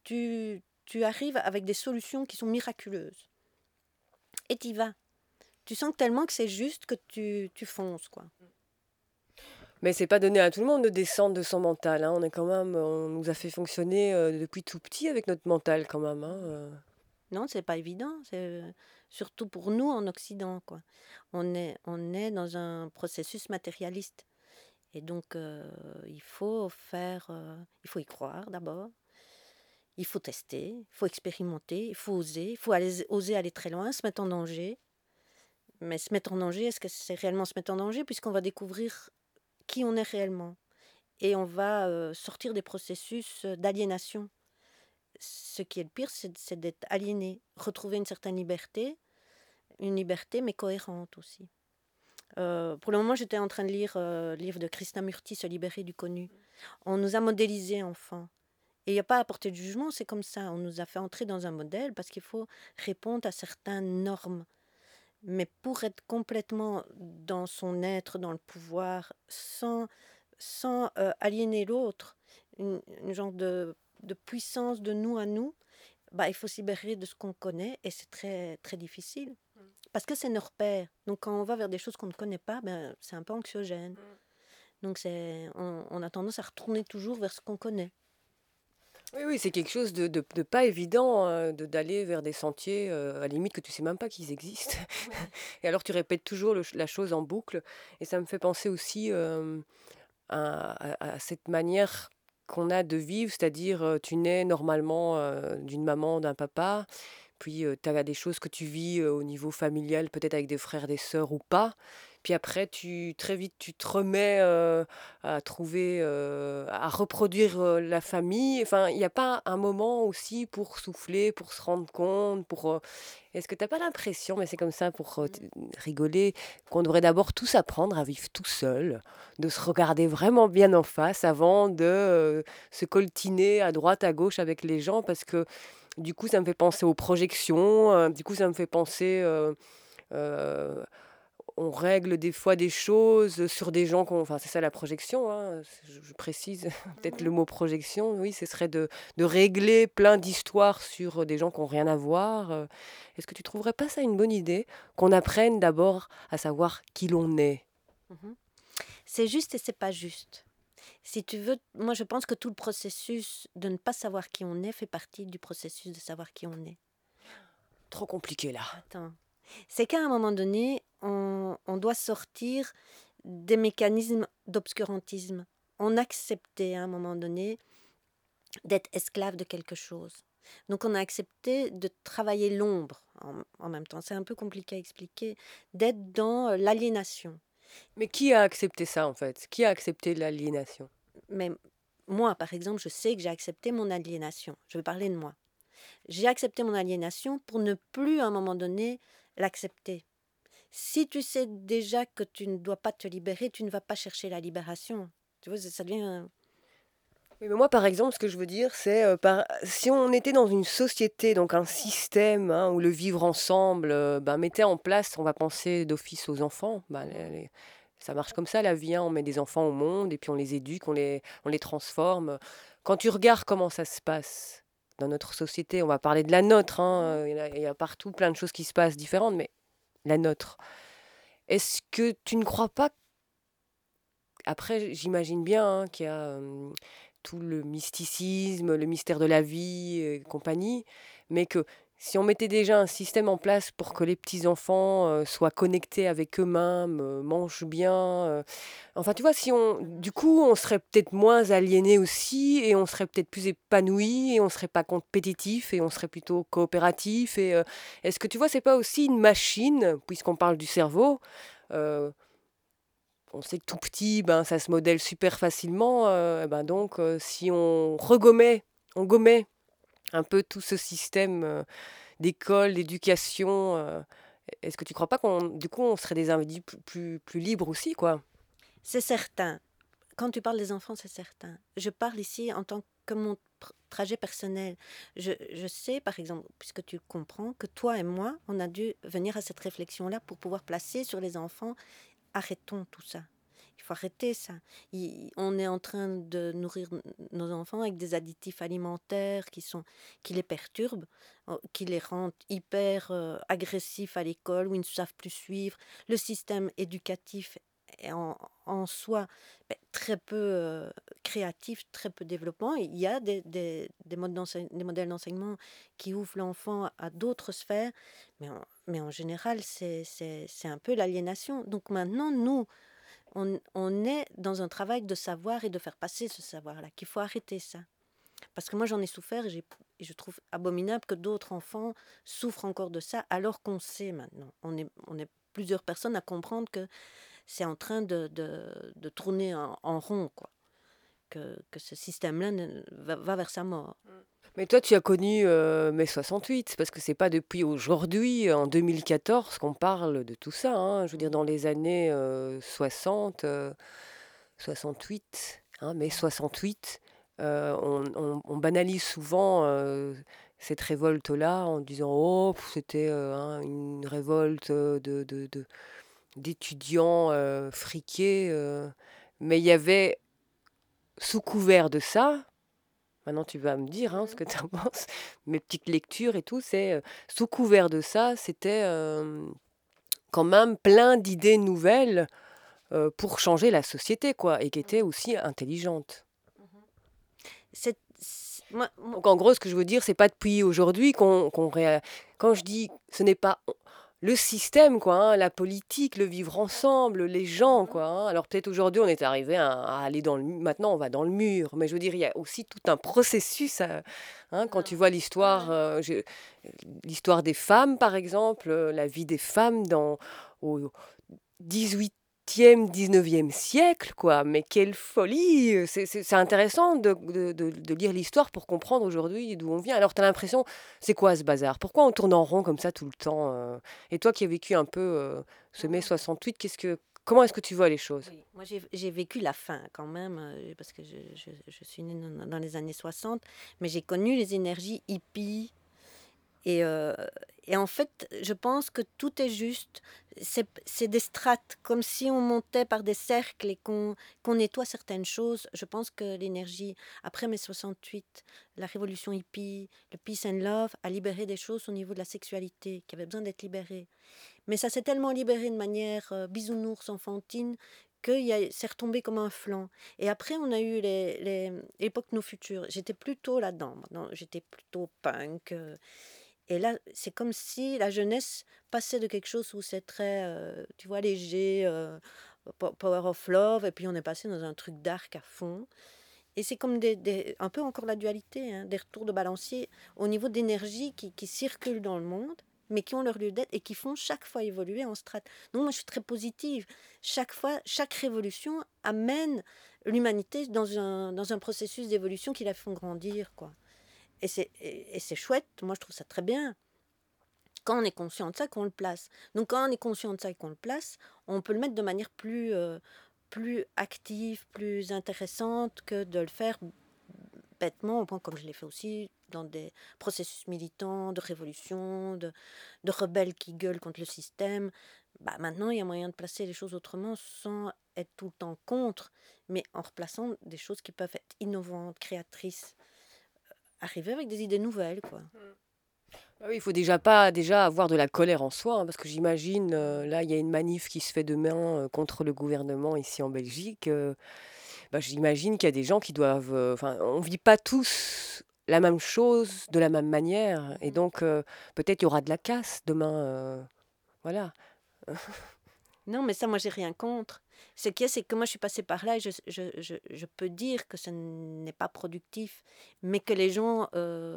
Tu arrives avec des solutions qui sont miraculeuses. Et tu y vas. Tu sens tellement que c'est juste que tu fonces, quoi. Mais c'est pas donné à tout le monde de descendre de son mental, hein. On nous a fait fonctionner depuis tout petit avec notre mental quand même, hein. Non, c'est pas évident. C'est surtout pour nous en Occident, quoi. On est dans un processus matérialiste. Et donc, il faut il faut y croire d'abord. Il faut tester, il faut expérimenter, il faut oser. Il faut oser aller très loin, se mettre en danger. Mais se mettre en danger, est-ce que c'est réellement se mettre en danger? Puisqu'on va découvrir qui on est réellement. Et on va sortir des processus d'aliénation. ce qui est le pire, c'est d'être aliéné, retrouver une certaine liberté mais cohérente aussi. Pour le moment, j'étais en train de lire le livre de Krishnamurti, Se libérer du connu. On nous a modélisés enfants. Et il n'y a pas à porter de jugement, c'est comme ça. On nous a fait entrer dans un modèle parce qu'il faut répondre à certaines normes. Mais pour être complètement dans son être, dans le pouvoir, sans aliéner l'autre, une genre de puissance de nous à nous, bah, il faut se libérer de ce qu'on connaît et c'est très, très difficile. Parce que c'est nos repères. Donc quand on va vers des choses qu'on ne connaît pas, ben, c'est un peu anxiogène. Donc on a tendance à retourner toujours vers ce qu'on connaît. Oui, oui, c'est quelque chose de pas évident d'aller vers des sentiers, à la limite que tu sais même pas qu'ils existent. Et alors tu répètes toujours la chose en boucle. Et ça me fait penser aussi à cette manière qu'on a de vivre, c'est-à-dire tu nais normalement d'une maman, d'un papa, puis tu as des choses que tu vis au niveau familial, peut-être avec des frères, des sœurs ou pas. Puis après, très vite, tu te remets à trouver, à reproduire la famille. Enfin, il n'y a pas un moment aussi pour souffler, pour se rendre compte, Est-ce que tu n'as pas l'impression, mais c'est comme ça pour rigoler, qu'on devrait d'abord tous apprendre à vivre tout seul, de se regarder vraiment bien en face avant de se coltiner à droite, à gauche avec les gens, parce que du coup, ça me fait penser aux projections, du coup, ça me fait penser, heu, on règle des fois des choses sur des gens qu'on enfin, c'est ça la projection, hein, je précise peut-être le mot projection, oui, ce serait de régler plein d'histoires sur, des gens qui ont rien à voir, Est-ce que tu trouverais pas ça une bonne idée? Qu'on apprenne d'abord à savoir qui l'on est? Mhm. C'est juste et c'est pas juste. Si tu veux, moi je pense que tout le processus de ne pas savoir qui on est fait partie du processus de savoir qui on est. Trop compliqué là. Attends. C'est qu'à un moment donné, on doit sortir des mécanismes d'obscurantisme. On acceptait à un moment donné d'être esclave de quelque chose. Donc on a accepté de travailler l'ombre en même temps. C'est un peu compliqué à expliquer, d'être dans l'aliénation. Mais qui a accepté ça, en fait? Qui a accepté l'aliénation? Mais moi, par exemple, je sais que j'ai accepté mon aliénation. Je vais parler de moi. J'ai accepté mon aliénation pour ne plus à un moment donné l'accepter. Si tu sais déjà que tu ne dois pas te libérer, tu ne vas pas chercher la libération. Tu vois, ça devient... Oui, mais moi, par exemple, ce que je veux dire, c'est si on était dans une société, donc un système hein, où le vivre ensemble ben, mettait en place, on va penser d'office aux enfants. Ben, ça marche comme ça, la vie. Hein, on met des enfants au monde et puis on les éduque, on les transforme. Quand tu regardes comment ça se passe dans notre société, on va parler de la nôtre. Hein, il y a partout plein de choses qui se passent différentes, mais la nôtre. Est-ce que tu ne crois pas après, j'imagine bien, hein, qu'il y a, tout le mysticisme, le mystère de la vie et compagnie, mais que si on mettait déjà un système en place pour que les petits-enfants, soient connectés avec eux-mêmes, mangent bien, enfin, tu vois, si on du coup, on serait peut-être moins aliénés aussi et on serait peut-être plus épanouis et on serait pas compétitif et on serait plutôt coopératif et est-ce que tu vois, c'est pas aussi une machine, puisqu'on parle du cerveau, heu on sait que tout petit, ben, ça se modèle super facilement. Ben donc, si on gommait un peu tout ce système d'école, d'éducation, est-ce que tu crois pas du coup, on serait des individus plus libres aussi, quoi? C'est certain. Quand tu parles des enfants, c'est certain. Je parle ici en tant que mon trajet personnel. Je sais, par exemple, puisque tu comprends, que toi et moi, on a dû venir à cette réflexion-là pour pouvoir placer sur les enfants. Arrêtons tout ça. Il faut arrêter ça. On est en train de nourrir nos enfants avec des additifs alimentaires qui les perturbent, qui les rendent hyper agressifs à l'école, où ils ne savent plus suivre. Le système éducatif est en soi très peu créatif, très peu développant. Il y a des modèles d'enseignement qui ouvrent l'enfant à d'autres sphères, mais en général, c'est un peu l'aliénation. Donc maintenant, nous, on est dans un travail de savoir et de faire passer ce savoir-là, qu'il faut arrêter ça. Parce que moi, j'en ai souffert et je trouve abominable que d'autres enfants souffrent encore de ça, alors qu'on sait maintenant. On est plusieurs personnes à comprendre que c'est en train de tourner en rond, quoi. que ce système-là va vers sa mort. Mais toi, tu as connu mai 68, parce que c'est pas depuis aujourd'hui, en 2014, qu'on parle de tout ça, hein. Je veux dire, dans les années 60, 68, hein, mai 68, on banalise souvent cette révolte-là en disant oh, c'était hein, une révolte d'étudiants friqués. Mais il y avait, sous couvert de ça, maintenant tu vas me dire hein, ce que tu en penses, mes petites lectures et tout, c'est sous couvert de ça, c'était quand même plein d'idées nouvelles pour changer la société, quoi, et qui étaient aussi intelligentes. Moi, Donc en gros, ce que je veux dire, c'est pas depuis aujourd'hui quand je dis, ce n'est pas le système, quoi, hein, la politique, le vivre ensemble, les gens, quoi, hein. Alors peut-être aujourd'hui, on est arrivé à aller dans le mur. Maintenant, on va dans le mur. Mais je veux dire, il y a aussi tout un processus. Hein, quand tu vois l'histoire des femmes, par exemple, la vie des femmes au 18e, 19e siècle, quoi. Mais quelle folie! C'est intéressant de lire l'histoire pour comprendre aujourd'hui d'où on vient. Alors, tu as l'impression, c'est quoi ce bazar? Pourquoi on tourne en rond comme ça tout le temps Et toi qui as vécu un peu ce mai 68, comment est-ce que tu vois les choses? oui, moi j'ai vécu la fin quand même, parce que je suis née dans les années 60, mais j'ai connu les énergies hippies. Et, euh, et en fait, je pense que tout est juste. C'est des strates, comme si on montait par des cercles et qu'on nettoie certaines choses. Je pense que l'énergie, après mai 68, la révolution hippie, le peace and love, a libéré des choses au niveau de la sexualité qui avaient besoin d'être libérées. Mais ça s'est tellement libéré de manière bisounours, enfantine, c'est retombé comme un flanc. Et après, on a eu l'époque Nos Futurs. J'étais plutôt là-dedans. Maintenant, j'étais plutôt punk. Et là, c'est comme si la jeunesse passait de quelque chose où c'est très, tu vois, léger, power of love, et puis on est passé dans un truc dark à fond. Et c'est comme un peu encore la dualité, hein, des retours de balancier au niveau d'énergie qui circulent dans le monde, mais qui ont leur lieu d'être et qui font chaque fois évoluer en strate. Donc moi, je suis très positive. Chaque fois, chaque révolution amène l'humanité dans un processus d'évolution qui la font grandir, quoi. Et c'est chouette, moi je trouve ça très bien. Quand on est conscient de ça, qu'on le place. Donc quand on est conscient de ça et qu'on le place, on peut le mettre de manière plus active, plus intéressante que de le faire bêtement, au point comme je l'ai fait aussi dans des processus militants, de révolution, de rebelles qui gueulent contre le système. Bah, maintenant, il y a moyen de placer les choses autrement sans être tout le temps contre, mais en replaçant des choses qui peuvent être innovantes, créatrices, arriver avec des idées nouvelles, quoi. Ah oui, il faut déjà avoir de la colère en soi, hein, parce que j'imagine, là, il y a une manif qui se fait demain contre le gouvernement ici en Belgique. Bah, j'imagine qu'il y a des gens qui doivent... Enfin, on vit pas tous la même chose de la même manière. Et donc, peut-être il y aura de la casse demain. Voilà. Non, mais ça, moi, j'ai rien contre. Ce qu'il y a, c'est que moi, je suis passée par là et je peux dire que ce n'est pas productif, mais que les gens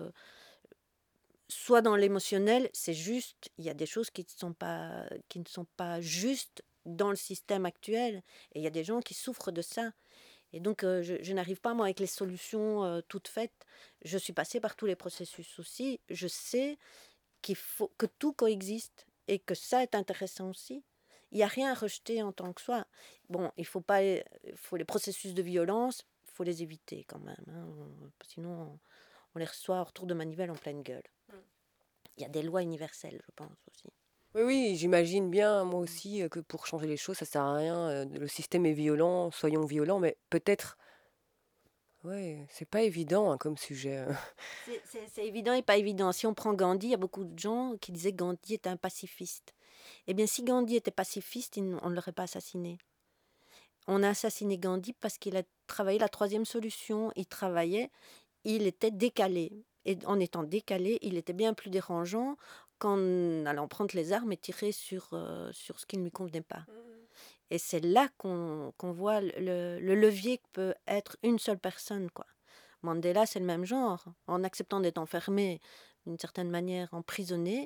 soient dans l'émotionnel, c'est juste. Il y a des choses qui ne sont pas justes dans le système actuel. Et il y a des gens qui souffrent de ça. Et donc, je n'arrive pas, moi, avec les solutions toutes faites. Je suis passée par tous les processus aussi. Je sais qu'il faut que tout coexiste et que ça est intéressant aussi. Il n'y a rien à rejeter en tant que soi. Bon, il faut les processus de violence, il faut les éviter quand même, hein. Sinon, on les reçoit au retour de manivelle en pleine gueule. Il y a des lois universelles, je pense aussi. Oui, oui, j'imagine bien, moi aussi, que pour changer les choses, ça sert à rien. Le système est violent, soyons violents, mais peut-être... Ouais, c'est pas évident hein, comme sujet. C'est évident et pas évident. Si on prend Gandhi, il y a beaucoup de gens qui disaient que Gandhi était un pacifiste. Eh bien, si Gandhi était pacifiste, on ne l'aurait pas assassiné. On a assassiné Gandhi parce qu'il a travaillé la troisième solution. Il était décalé. Et en étant décalé, il était bien plus dérangeant qu'en allant prendre les armes et tirer sur ce qui ne lui convenait pas. Et c'est là qu'on voit le levier que peut être une seule personne, quoi. Mandela, c'est le même genre. En acceptant d'être enfermé, d'une certaine manière emprisonné,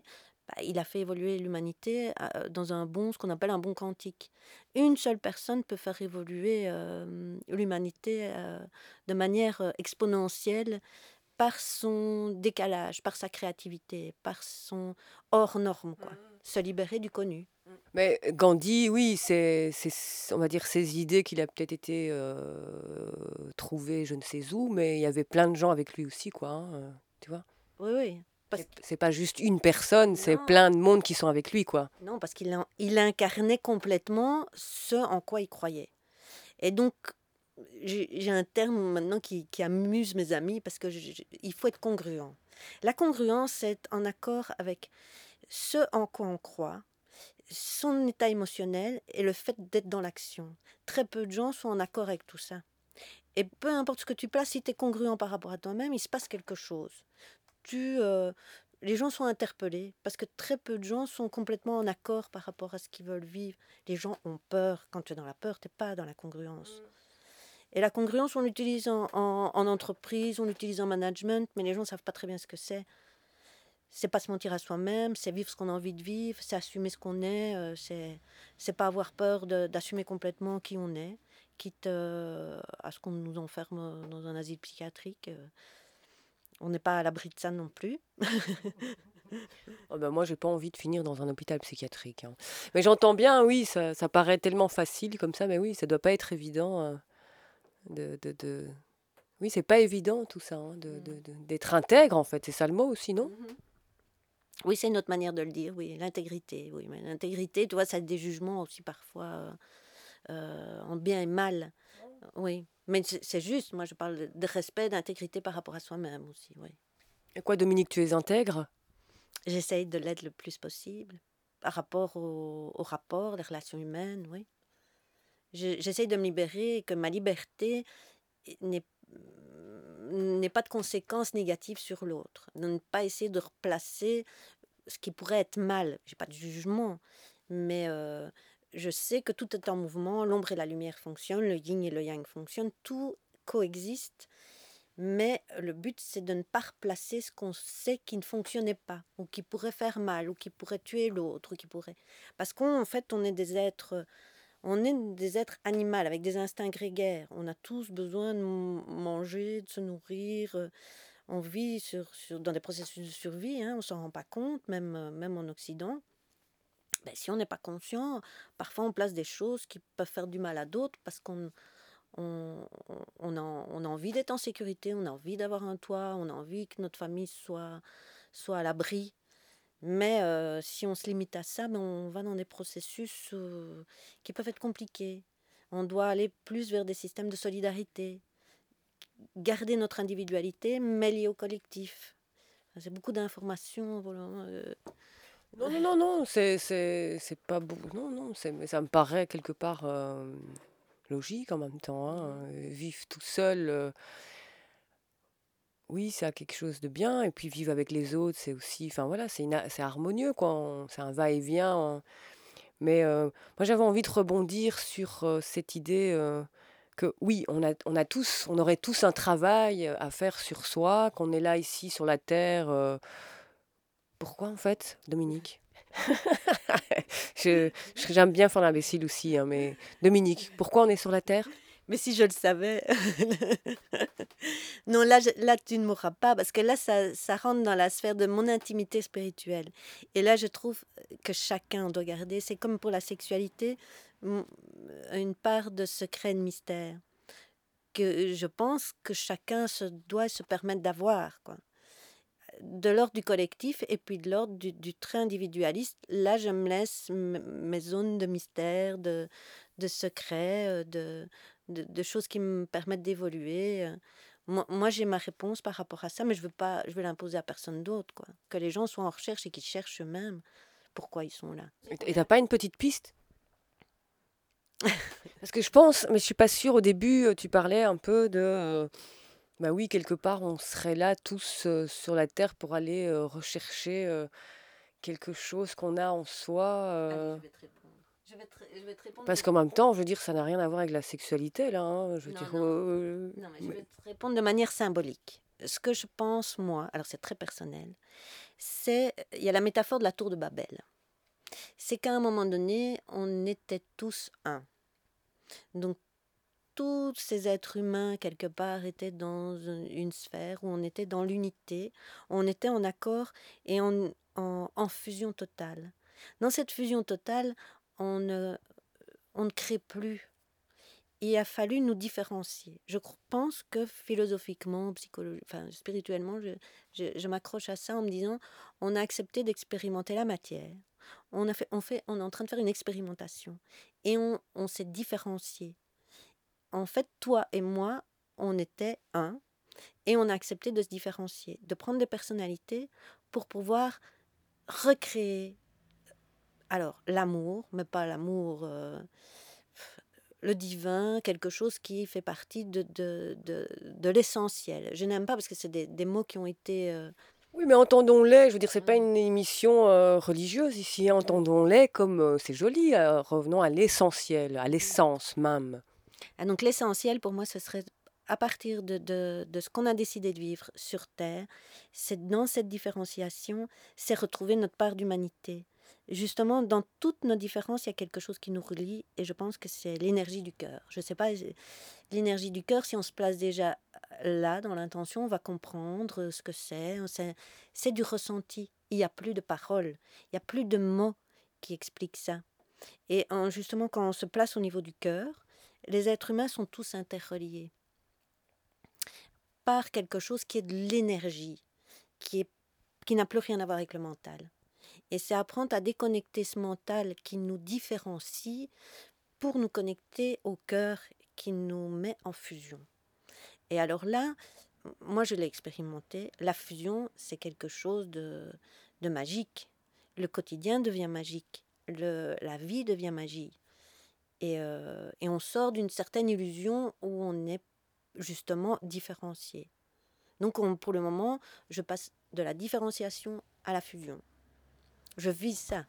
il a fait évoluer l'humanité dans ce qu'on appelle un bon quantique. Une seule personne peut faire évoluer l'humanité de manière exponentielle par son décalage, par sa créativité, par son hors norme, quoi. Se libérer du connu. Mais Gandhi, oui, on va dire, ses idées qu'il a peut-être été trouvées je ne sais où, mais il y avait plein de gens avec lui aussi, quoi, hein, tu vois. Oui, oui. C'est pas juste une personne, c'est Non. plein de monde qui sont avec lui, quoi. Non, parce il incarnait complètement ce en quoi il croyait. Et donc, j'ai un terme maintenant qui amuse mes amis parce que il faut être congruent. La congruence, c'est être en accord avec ce en quoi on croit, son état émotionnel et le fait d'être dans l'action. Très peu de gens sont en accord avec tout ça. Et peu importe ce que tu places, si tu es congruent par rapport à toi-même, il se passe quelque chose. Les gens sont interpellés parce que très peu de gens sont complètement en accord par rapport à ce qu'ils veulent vivre. Les gens ont peur. Quand tu es dans la peur, tu n'es pas dans la congruence. Et la congruence, on l'utilise en entreprise, on l'utilise en management, mais les gens ne savent pas très bien ce que c'est. C'est pas se mentir à soi-même, c'est vivre ce qu'on a envie de vivre, c'est assumer ce qu'on est, c'est pas avoir peur d'assumer complètement qui on est, quitte à ce qu'on nous enferme dans un asile psychiatrique. On n'est pas à l'abri de ça non plus. Oh ben moi, j'ai pas envie de finir dans un hôpital psychiatrique, hein. Mais j'entends bien, oui, ça paraît tellement facile comme ça, mais oui, ça doit pas être évident de... Oui, c'est pas évident tout ça, hein, d'être intègre en fait, c'est ça le mot aussi, non? Oui, c'est une autre manière de le dire, oui, l'intégrité. Oui, mais l'intégrité, tu vois, ça a des jugements aussi parfois en bien et mal. Oui, mais c'est juste, moi je parle de respect, d'intégrité par rapport à soi-même aussi, oui. Et quoi, Dominique, tu es intègre? J'essaye de l'être le plus possible par rapport au rapport, les relations humaines, oui. J'essaye de me libérer et que ma liberté n'ait pas de conséquences négatives sur l'autre. De ne pas essayer de replacer ce qui pourrait être mal. J'ai pas de jugement, mais je sais que tout est en mouvement. L'ombre et la lumière fonctionnent, le yin et le yang fonctionnent, tout coexiste. Mais le but, c'est de ne pas replacer ce qu'on sait qui ne fonctionnait pas, ou qui pourrait faire mal, ou qui pourrait tuer l'autre, ou qui pourrait... Parce qu'en fait, on est des êtres animaux avec des instincts grégaires. On a tous besoin de manger, de se nourrir. On vit dans des processus de survie, hein, on ne s'en rend pas compte, même en Occident. Ben, si on n'est pas conscient, parfois on place des choses qui peuvent faire du mal à d'autres parce qu'on a envie d'être en sécurité, on a envie d'avoir un toit, on a envie que notre famille soit à l'abri. Mais si on se limite à ça, ben on va dans des processus qui peuvent être compliqués. On doit aller plus vers des systèmes de solidarité, garder notre individualité, mais liée au collectif. Enfin, c'est beaucoup d'informations. Non, non, non, non, c'est pas beau. Non, non, mais ça me paraît quelque part logique en même temps, hein. Vivre tout seul, oui, ça a quelque chose de bien. Et puis vivre avec les autres, c'est aussi, enfin voilà, c'est harmonieux, quoi. C'est un va-et-vient, Mais moi, j'avais envie de rebondir sur cette idée que oui, on aurait tous un travail à faire sur soi, qu'on est là ici sur la Terre. Pourquoi en fait, Dominique? J'aime bien faire l'imbécile aussi, hein, mais Dominique, pourquoi on est sur la Terre? Mais si je le savais. Non, là, tu ne mourras pas, parce que là, ça rentre dans la sphère de mon intimité spirituelle. Et là, je trouve que chacun doit garder, c'est comme pour la sexualité, une part de secret, de mystère, que je pense que chacun doit se permettre d'avoir, quoi. De l'ordre du collectif et puis de l'ordre du trait individualiste. Là, je me laisse mes zones de mystère, de secret, de choses qui me permettent d'évoluer. Moi, j'ai ma réponse par rapport à ça, mais je veux l'imposer à personne d'autre, quoi. Que les gens soient en recherche et qu'ils cherchent eux-mêmes pourquoi ils sont là. Et t'as pas une petite piste? Parce que je pense, mais je suis pas sûre, au début, tu parlais un peu de... bah oui, quelque part, on serait là tous sur la Terre pour aller rechercher quelque chose qu'on a en soi. Allez, je vais te répondre. Je vais te répondre. Parce qu'en même temps, je veux dire, ça n'a rien à voir avec la sexualité, là, hein. Je veux Non, dire, non, mais je vais te répondre de manière symbolique. Ce que je pense, moi, alors c'est très personnel, il y a la métaphore de la tour de Babel. C'est qu'à un moment donné, on était tous un. Donc, tous ces êtres humains, quelque part, étaient dans une sphère où on était dans l'unité, on était en accord et en fusion totale. Dans cette fusion totale, on ne crée plus. Il a fallu nous différencier. Je pense que philosophiquement, spirituellement, je m'accroche à ça en me disant, on a accepté d'expérimenter la matière. On est en train de faire une expérimentation et on s'est différencié. En fait, toi et moi, on était un et on a accepté de se différencier, de prendre des personnalités pour pouvoir recréer, alors l'amour, mais pas l'amour, le divin, quelque chose qui fait partie de l'essentiel. Je n'aime pas parce que c'est des mots qui ont été... Oui, mais entendons-les. Je veux dire, c'est pas une émission religieuse ici. Entendons-les comme c'est joli. Revenons à l'essentiel, à l'essence même. Ah, donc l'essentiel pour moi, ce serait à partir de ce qu'on a décidé de vivre sur Terre, c'est dans cette différenciation, c'est retrouver notre part d'humanité. Justement, dans toutes nos différences, il y a quelque chose qui nous relie et je pense que c'est l'énergie du cœur. Je ne sais pas, l'énergie du cœur, si on se place déjà là, dans l'intention, on va comprendre ce que c'est. C'est du ressenti. Il n'y a plus de paroles, il n'y a plus de mots qui expliquent ça. Et justement, quand on se place au niveau du cœur, les êtres humains sont tous interreliés par quelque chose qui est de l'énergie, qui n'a plus rien à voir avec le mental. Et c'est apprendre à déconnecter ce mental qui nous différencie pour nous connecter au cœur qui nous met en fusion. Et alors là, moi je l'ai expérimenté, la fusion c'est quelque chose de magique. Le quotidien devient magique, la vie devient magique. Et on sort d'une certaine illusion où on est justement différencié. Donc pour le moment, je passe de la différenciation à la fusion. Je vis ça.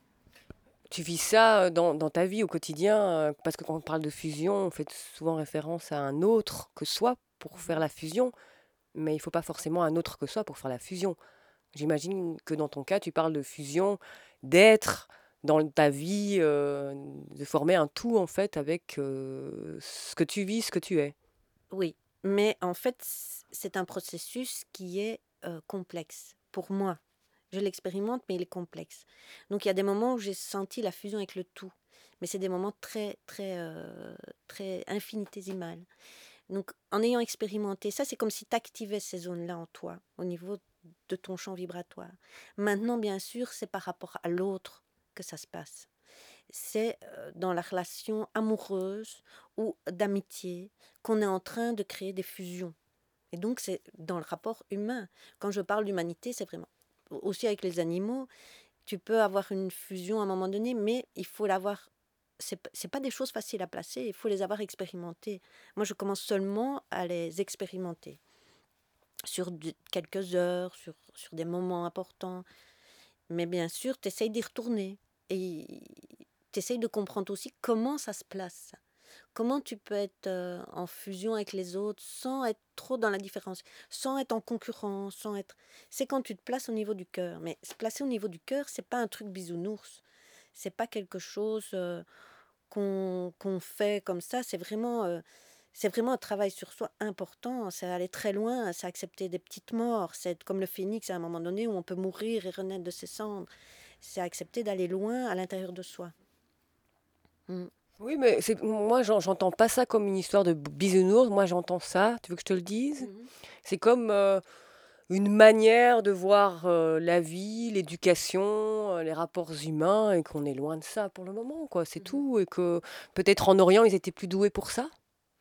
Tu vis ça dans ta vie au quotidien, parce que quand on parle de fusion, on fait souvent référence à un autre que soi pour faire la fusion, mais il ne faut pas forcément un autre que soi pour faire la fusion. J'imagine que dans ton cas, tu parles de fusion, d'être dans ta vie, de former un tout en fait avec ce que tu vis, ce que tu es. Oui, mais en fait, c'est un processus qui est complexe pour moi. Je l'expérimente, mais il est complexe. Donc il y a des moments où j'ai senti la fusion avec le tout, mais c'est des moments très, très, très infinitésimales. Donc en ayant expérimenté ça, c'est comme si tu activais ces zones-là en toi, au niveau de ton champ vibratoire. Maintenant, bien sûr, c'est par rapport à l'autre que ça se passe. C'est dans la relation amoureuse ou d'amitié qu'on est en train de créer des fusions. Et donc, c'est dans le rapport humain. Quand je parle d'humanité, c'est vraiment aussi avec les animaux. Tu peux avoir une fusion à un moment donné, mais il faut l'avoir. C'est pas des choses faciles à placer, il faut les avoir expérimentées. Moi, je commence seulement à les expérimenter sur quelques heures, sur des moments importants. Mais bien sûr, tu essayes d'y retourner. Et tu essayes de comprendre aussi comment ça se place. Comment tu peux être en fusion avec les autres sans être trop dans la différence, sans être en concurrence, sans être... C'est quand tu te places au niveau du cœur. Mais se placer au niveau du cœur, c'est pas un truc bisounours. C'est pas quelque chose qu'on fait comme ça. C'est vraiment un travail sur soi important. C'est aller très loin, c'est accepter des petites morts. C'est être comme le phénix à un moment donné où on peut mourir et renaître de ses cendres. C'est accepter d'aller loin à l'intérieur de soi. Mm. Oui, mais moi, j'entends pas ça comme une histoire de bisounours. Moi, j'entends ça. Tu veux que je te le dise? Mhm. C'est comme une manière de voir la vie, l'éducation, les rapports humains, et qu'on est loin de ça pour le moment, quoi. C'est Mhm. tout. Et que peut-être en Orient, ils étaient plus doués pour ça,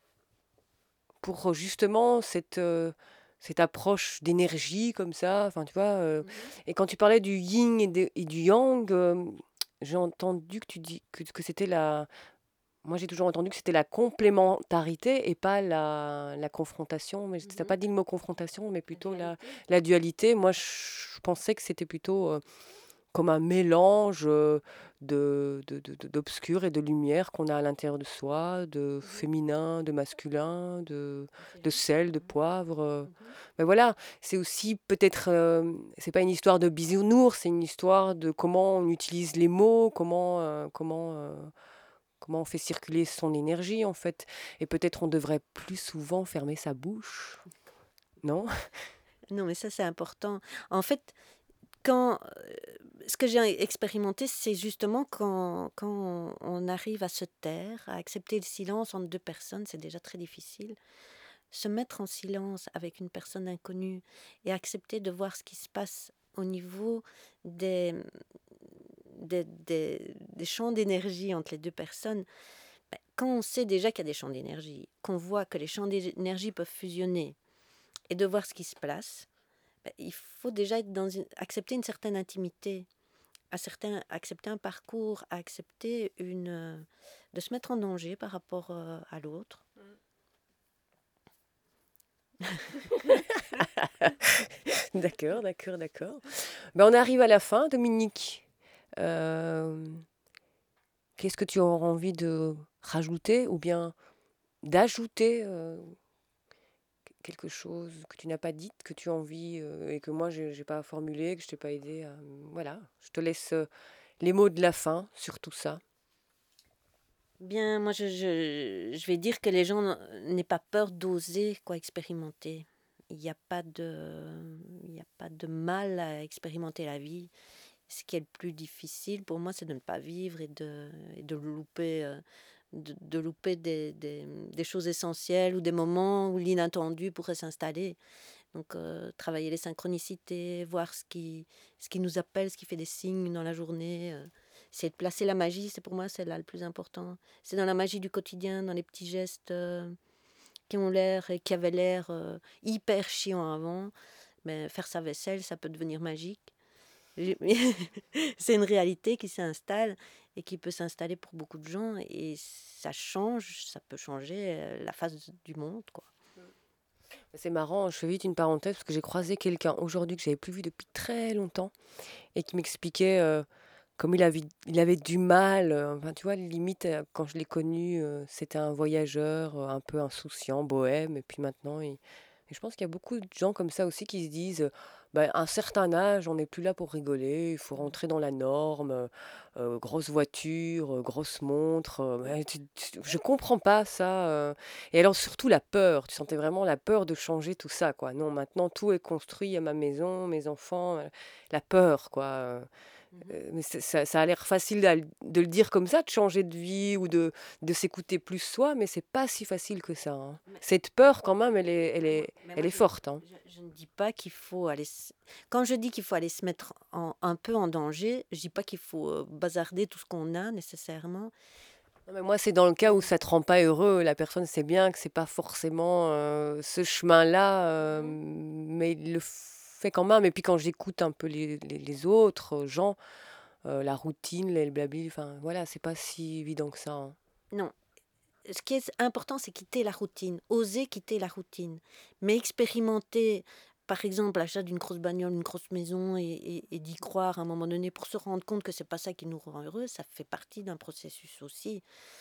pour justement cette approche d'énergie comme ça. Enfin, tu vois. Mhm. Et quand tu parlais du yin et du yang, j'ai entendu que tu dis que c'était la. Moi, j'ai toujours entendu que c'était la complémentarité et pas la confrontation. Mais tu n'as Mhm. pas dit le mot confrontation, mais La plutôt dualité. la dualité. Moi, je pensais que c'était plutôt comme un mélange d'obscur et de lumière qu'on a à l'intérieur de soi, de féminin, de masculin, de sel, de poivre. Mais voilà, c'est aussi peut-être, c'est pas une histoire de bisounours, c'est une histoire de comment on utilise les mots, comment on fait circuler son énergie en fait. Et peut-être on devrait plus souvent fermer sa bouche, non? Non, mais ça, c'est important. En fait, quand, ce que j'ai expérimenté, c'est justement quand on arrive à se taire, à accepter le silence entre deux personnes, c'est déjà très difficile. Se mettre en silence avec une personne inconnue et accepter de voir ce qui se passe au niveau des champs d'énergie entre les deux personnes. Ben, quand on sait déjà qu'il y a des champs d'énergie, qu'on voit que les champs d'énergie peuvent fusionner et de voir ce qui se passe, ben, il faut déjà être accepter une certaine intimité, accepter un parcours, accepter de se mettre en danger par rapport à l'autre. D'accord, d'accord, d'accord. Ben, on arrive à la fin, Dominique. Euh, Qu'est-ce que tu auras envie de rajouter ou bien d'ajouter quelque chose que tu n'as pas dit, que tu as envie et que moi j'ai pas formulé, que je t'ai pas aidé à... Voilà, je te laisse les mots de la fin sur tout ça. Bien, moi, je vais dire que les gens n'aient pas peur d'oser quoi expérimenter. Il n'y a pas de mal à expérimenter la vie. Ce qui est le plus difficile pour moi, c'est de ne pas vivre et de louper, de louper des choses essentielles ou des moments où l'inattendu pourrait s'installer. Donc, travailler les synchronicités, voir ce qui nous appelle, ce qui fait des signes dans la journée. C'est de placer la magie, c'est pour moi, c'est là le plus important. C'est dans la magie du quotidien, dans les petits gestes qui avaient l'air hyper chiants avant. Mais faire sa vaisselle, ça peut devenir magique. C'est une réalité qui s'installe et qui peut s'installer pour beaucoup de gens. Et ça peut changer la face du monde, quoi. C'est marrant, je fais vite une parenthèse parce que j'ai croisé quelqu'un aujourd'hui que j'avais plus vu depuis très longtemps et qui m'expliquait comme il avait du mal, enfin tu vois, limite quand je l'ai connu, c'était un voyageur un peu insouciant, bohème, et puis maintenant, et je pense qu'il y a beaucoup de gens comme ça aussi qui se disent, bah, à un certain âge, on n'est plus là pour rigoler, il faut rentrer dans la norme, grosse voiture, grosse montre, ouais, je comprends pas ça. Et alors surtout la peur, tu sentais vraiment la peur de changer tout ça, quoi. Non, maintenant tout est construit à ma maison, mes enfants, la peur, quoi. Mais ça a l'air facile de le dire comme ça, de changer de vie ou de s'écouter plus soi, mais c'est pas si facile que ça, hein. Cette peur, quand même, elle est forte, hein. Je ne dis pas qu'il faut aller. Quand je dis qu'il faut aller se mettre un peu en danger, je dis pas qu'il faut bazarder tout ce qu'on a nécessairement. Non, mais moi, c'est dans le cas où ça te rend pas heureux. La personne sait bien que c'est pas forcément ce chemin-là, mais il le fait quand même. Et puis quand j'écoute un peu les autres gens, la routine, le blabli, enfin voilà, c'est pas si évident que ça, hein. Non. Ce qui est important, c'est quitter la routine, oser quitter la routine, mais expérimenter, par exemple, l'achat d'une grosse bagnole, une grosse maison, et d'y croire à un moment donné pour se rendre compte que c'est pas ça qui nous rend heureux, ça fait partie d'un processus aussi,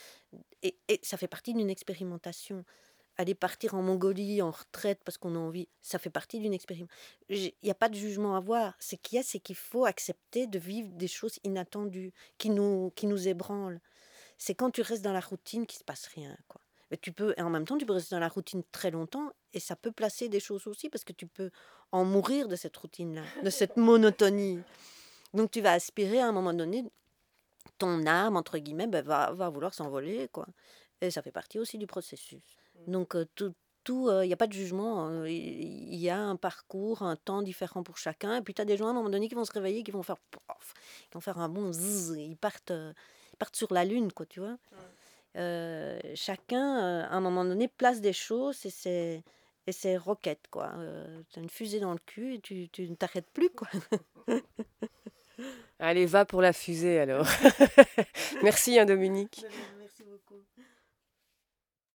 et ça fait partie d'une expérimentation. Aller partir en Mongolie en retraite parce qu'on a envie, ça fait partie d'une expérimentation. Il n'y a pas de jugement à avoir. C'est qu'il faut accepter de vivre des choses inattendues qui nous ébranlent. C'est quand tu restes dans la routine qu'il se passe rien, quoi. Mais et en même temps, tu peux rester dans la routine très longtemps et ça peut placer des choses aussi parce que tu peux en mourir de cette routine-là, de cette monotonie. Donc tu vas aspirer à un moment donné, ton âme, entre guillemets, ben, va vouloir s'envoler, quoi. Et ça fait partie aussi du processus. Donc il n'y a pas de jugement. Il y a un parcours, un temps différent pour chacun. Et puis tu as des gens à un moment donné qui vont se réveiller, qui vont faire pof, qui vont faire un bon zzz, ils partent sur la lune, quoi, tu vois. Chacun, à un moment donné, place des choses et c'est roquette, quoi. Tu as une fusée dans le cul et tu ne t'arrêtes plus, quoi. Allez, va pour la fusée alors. Merci, hein, Dominique.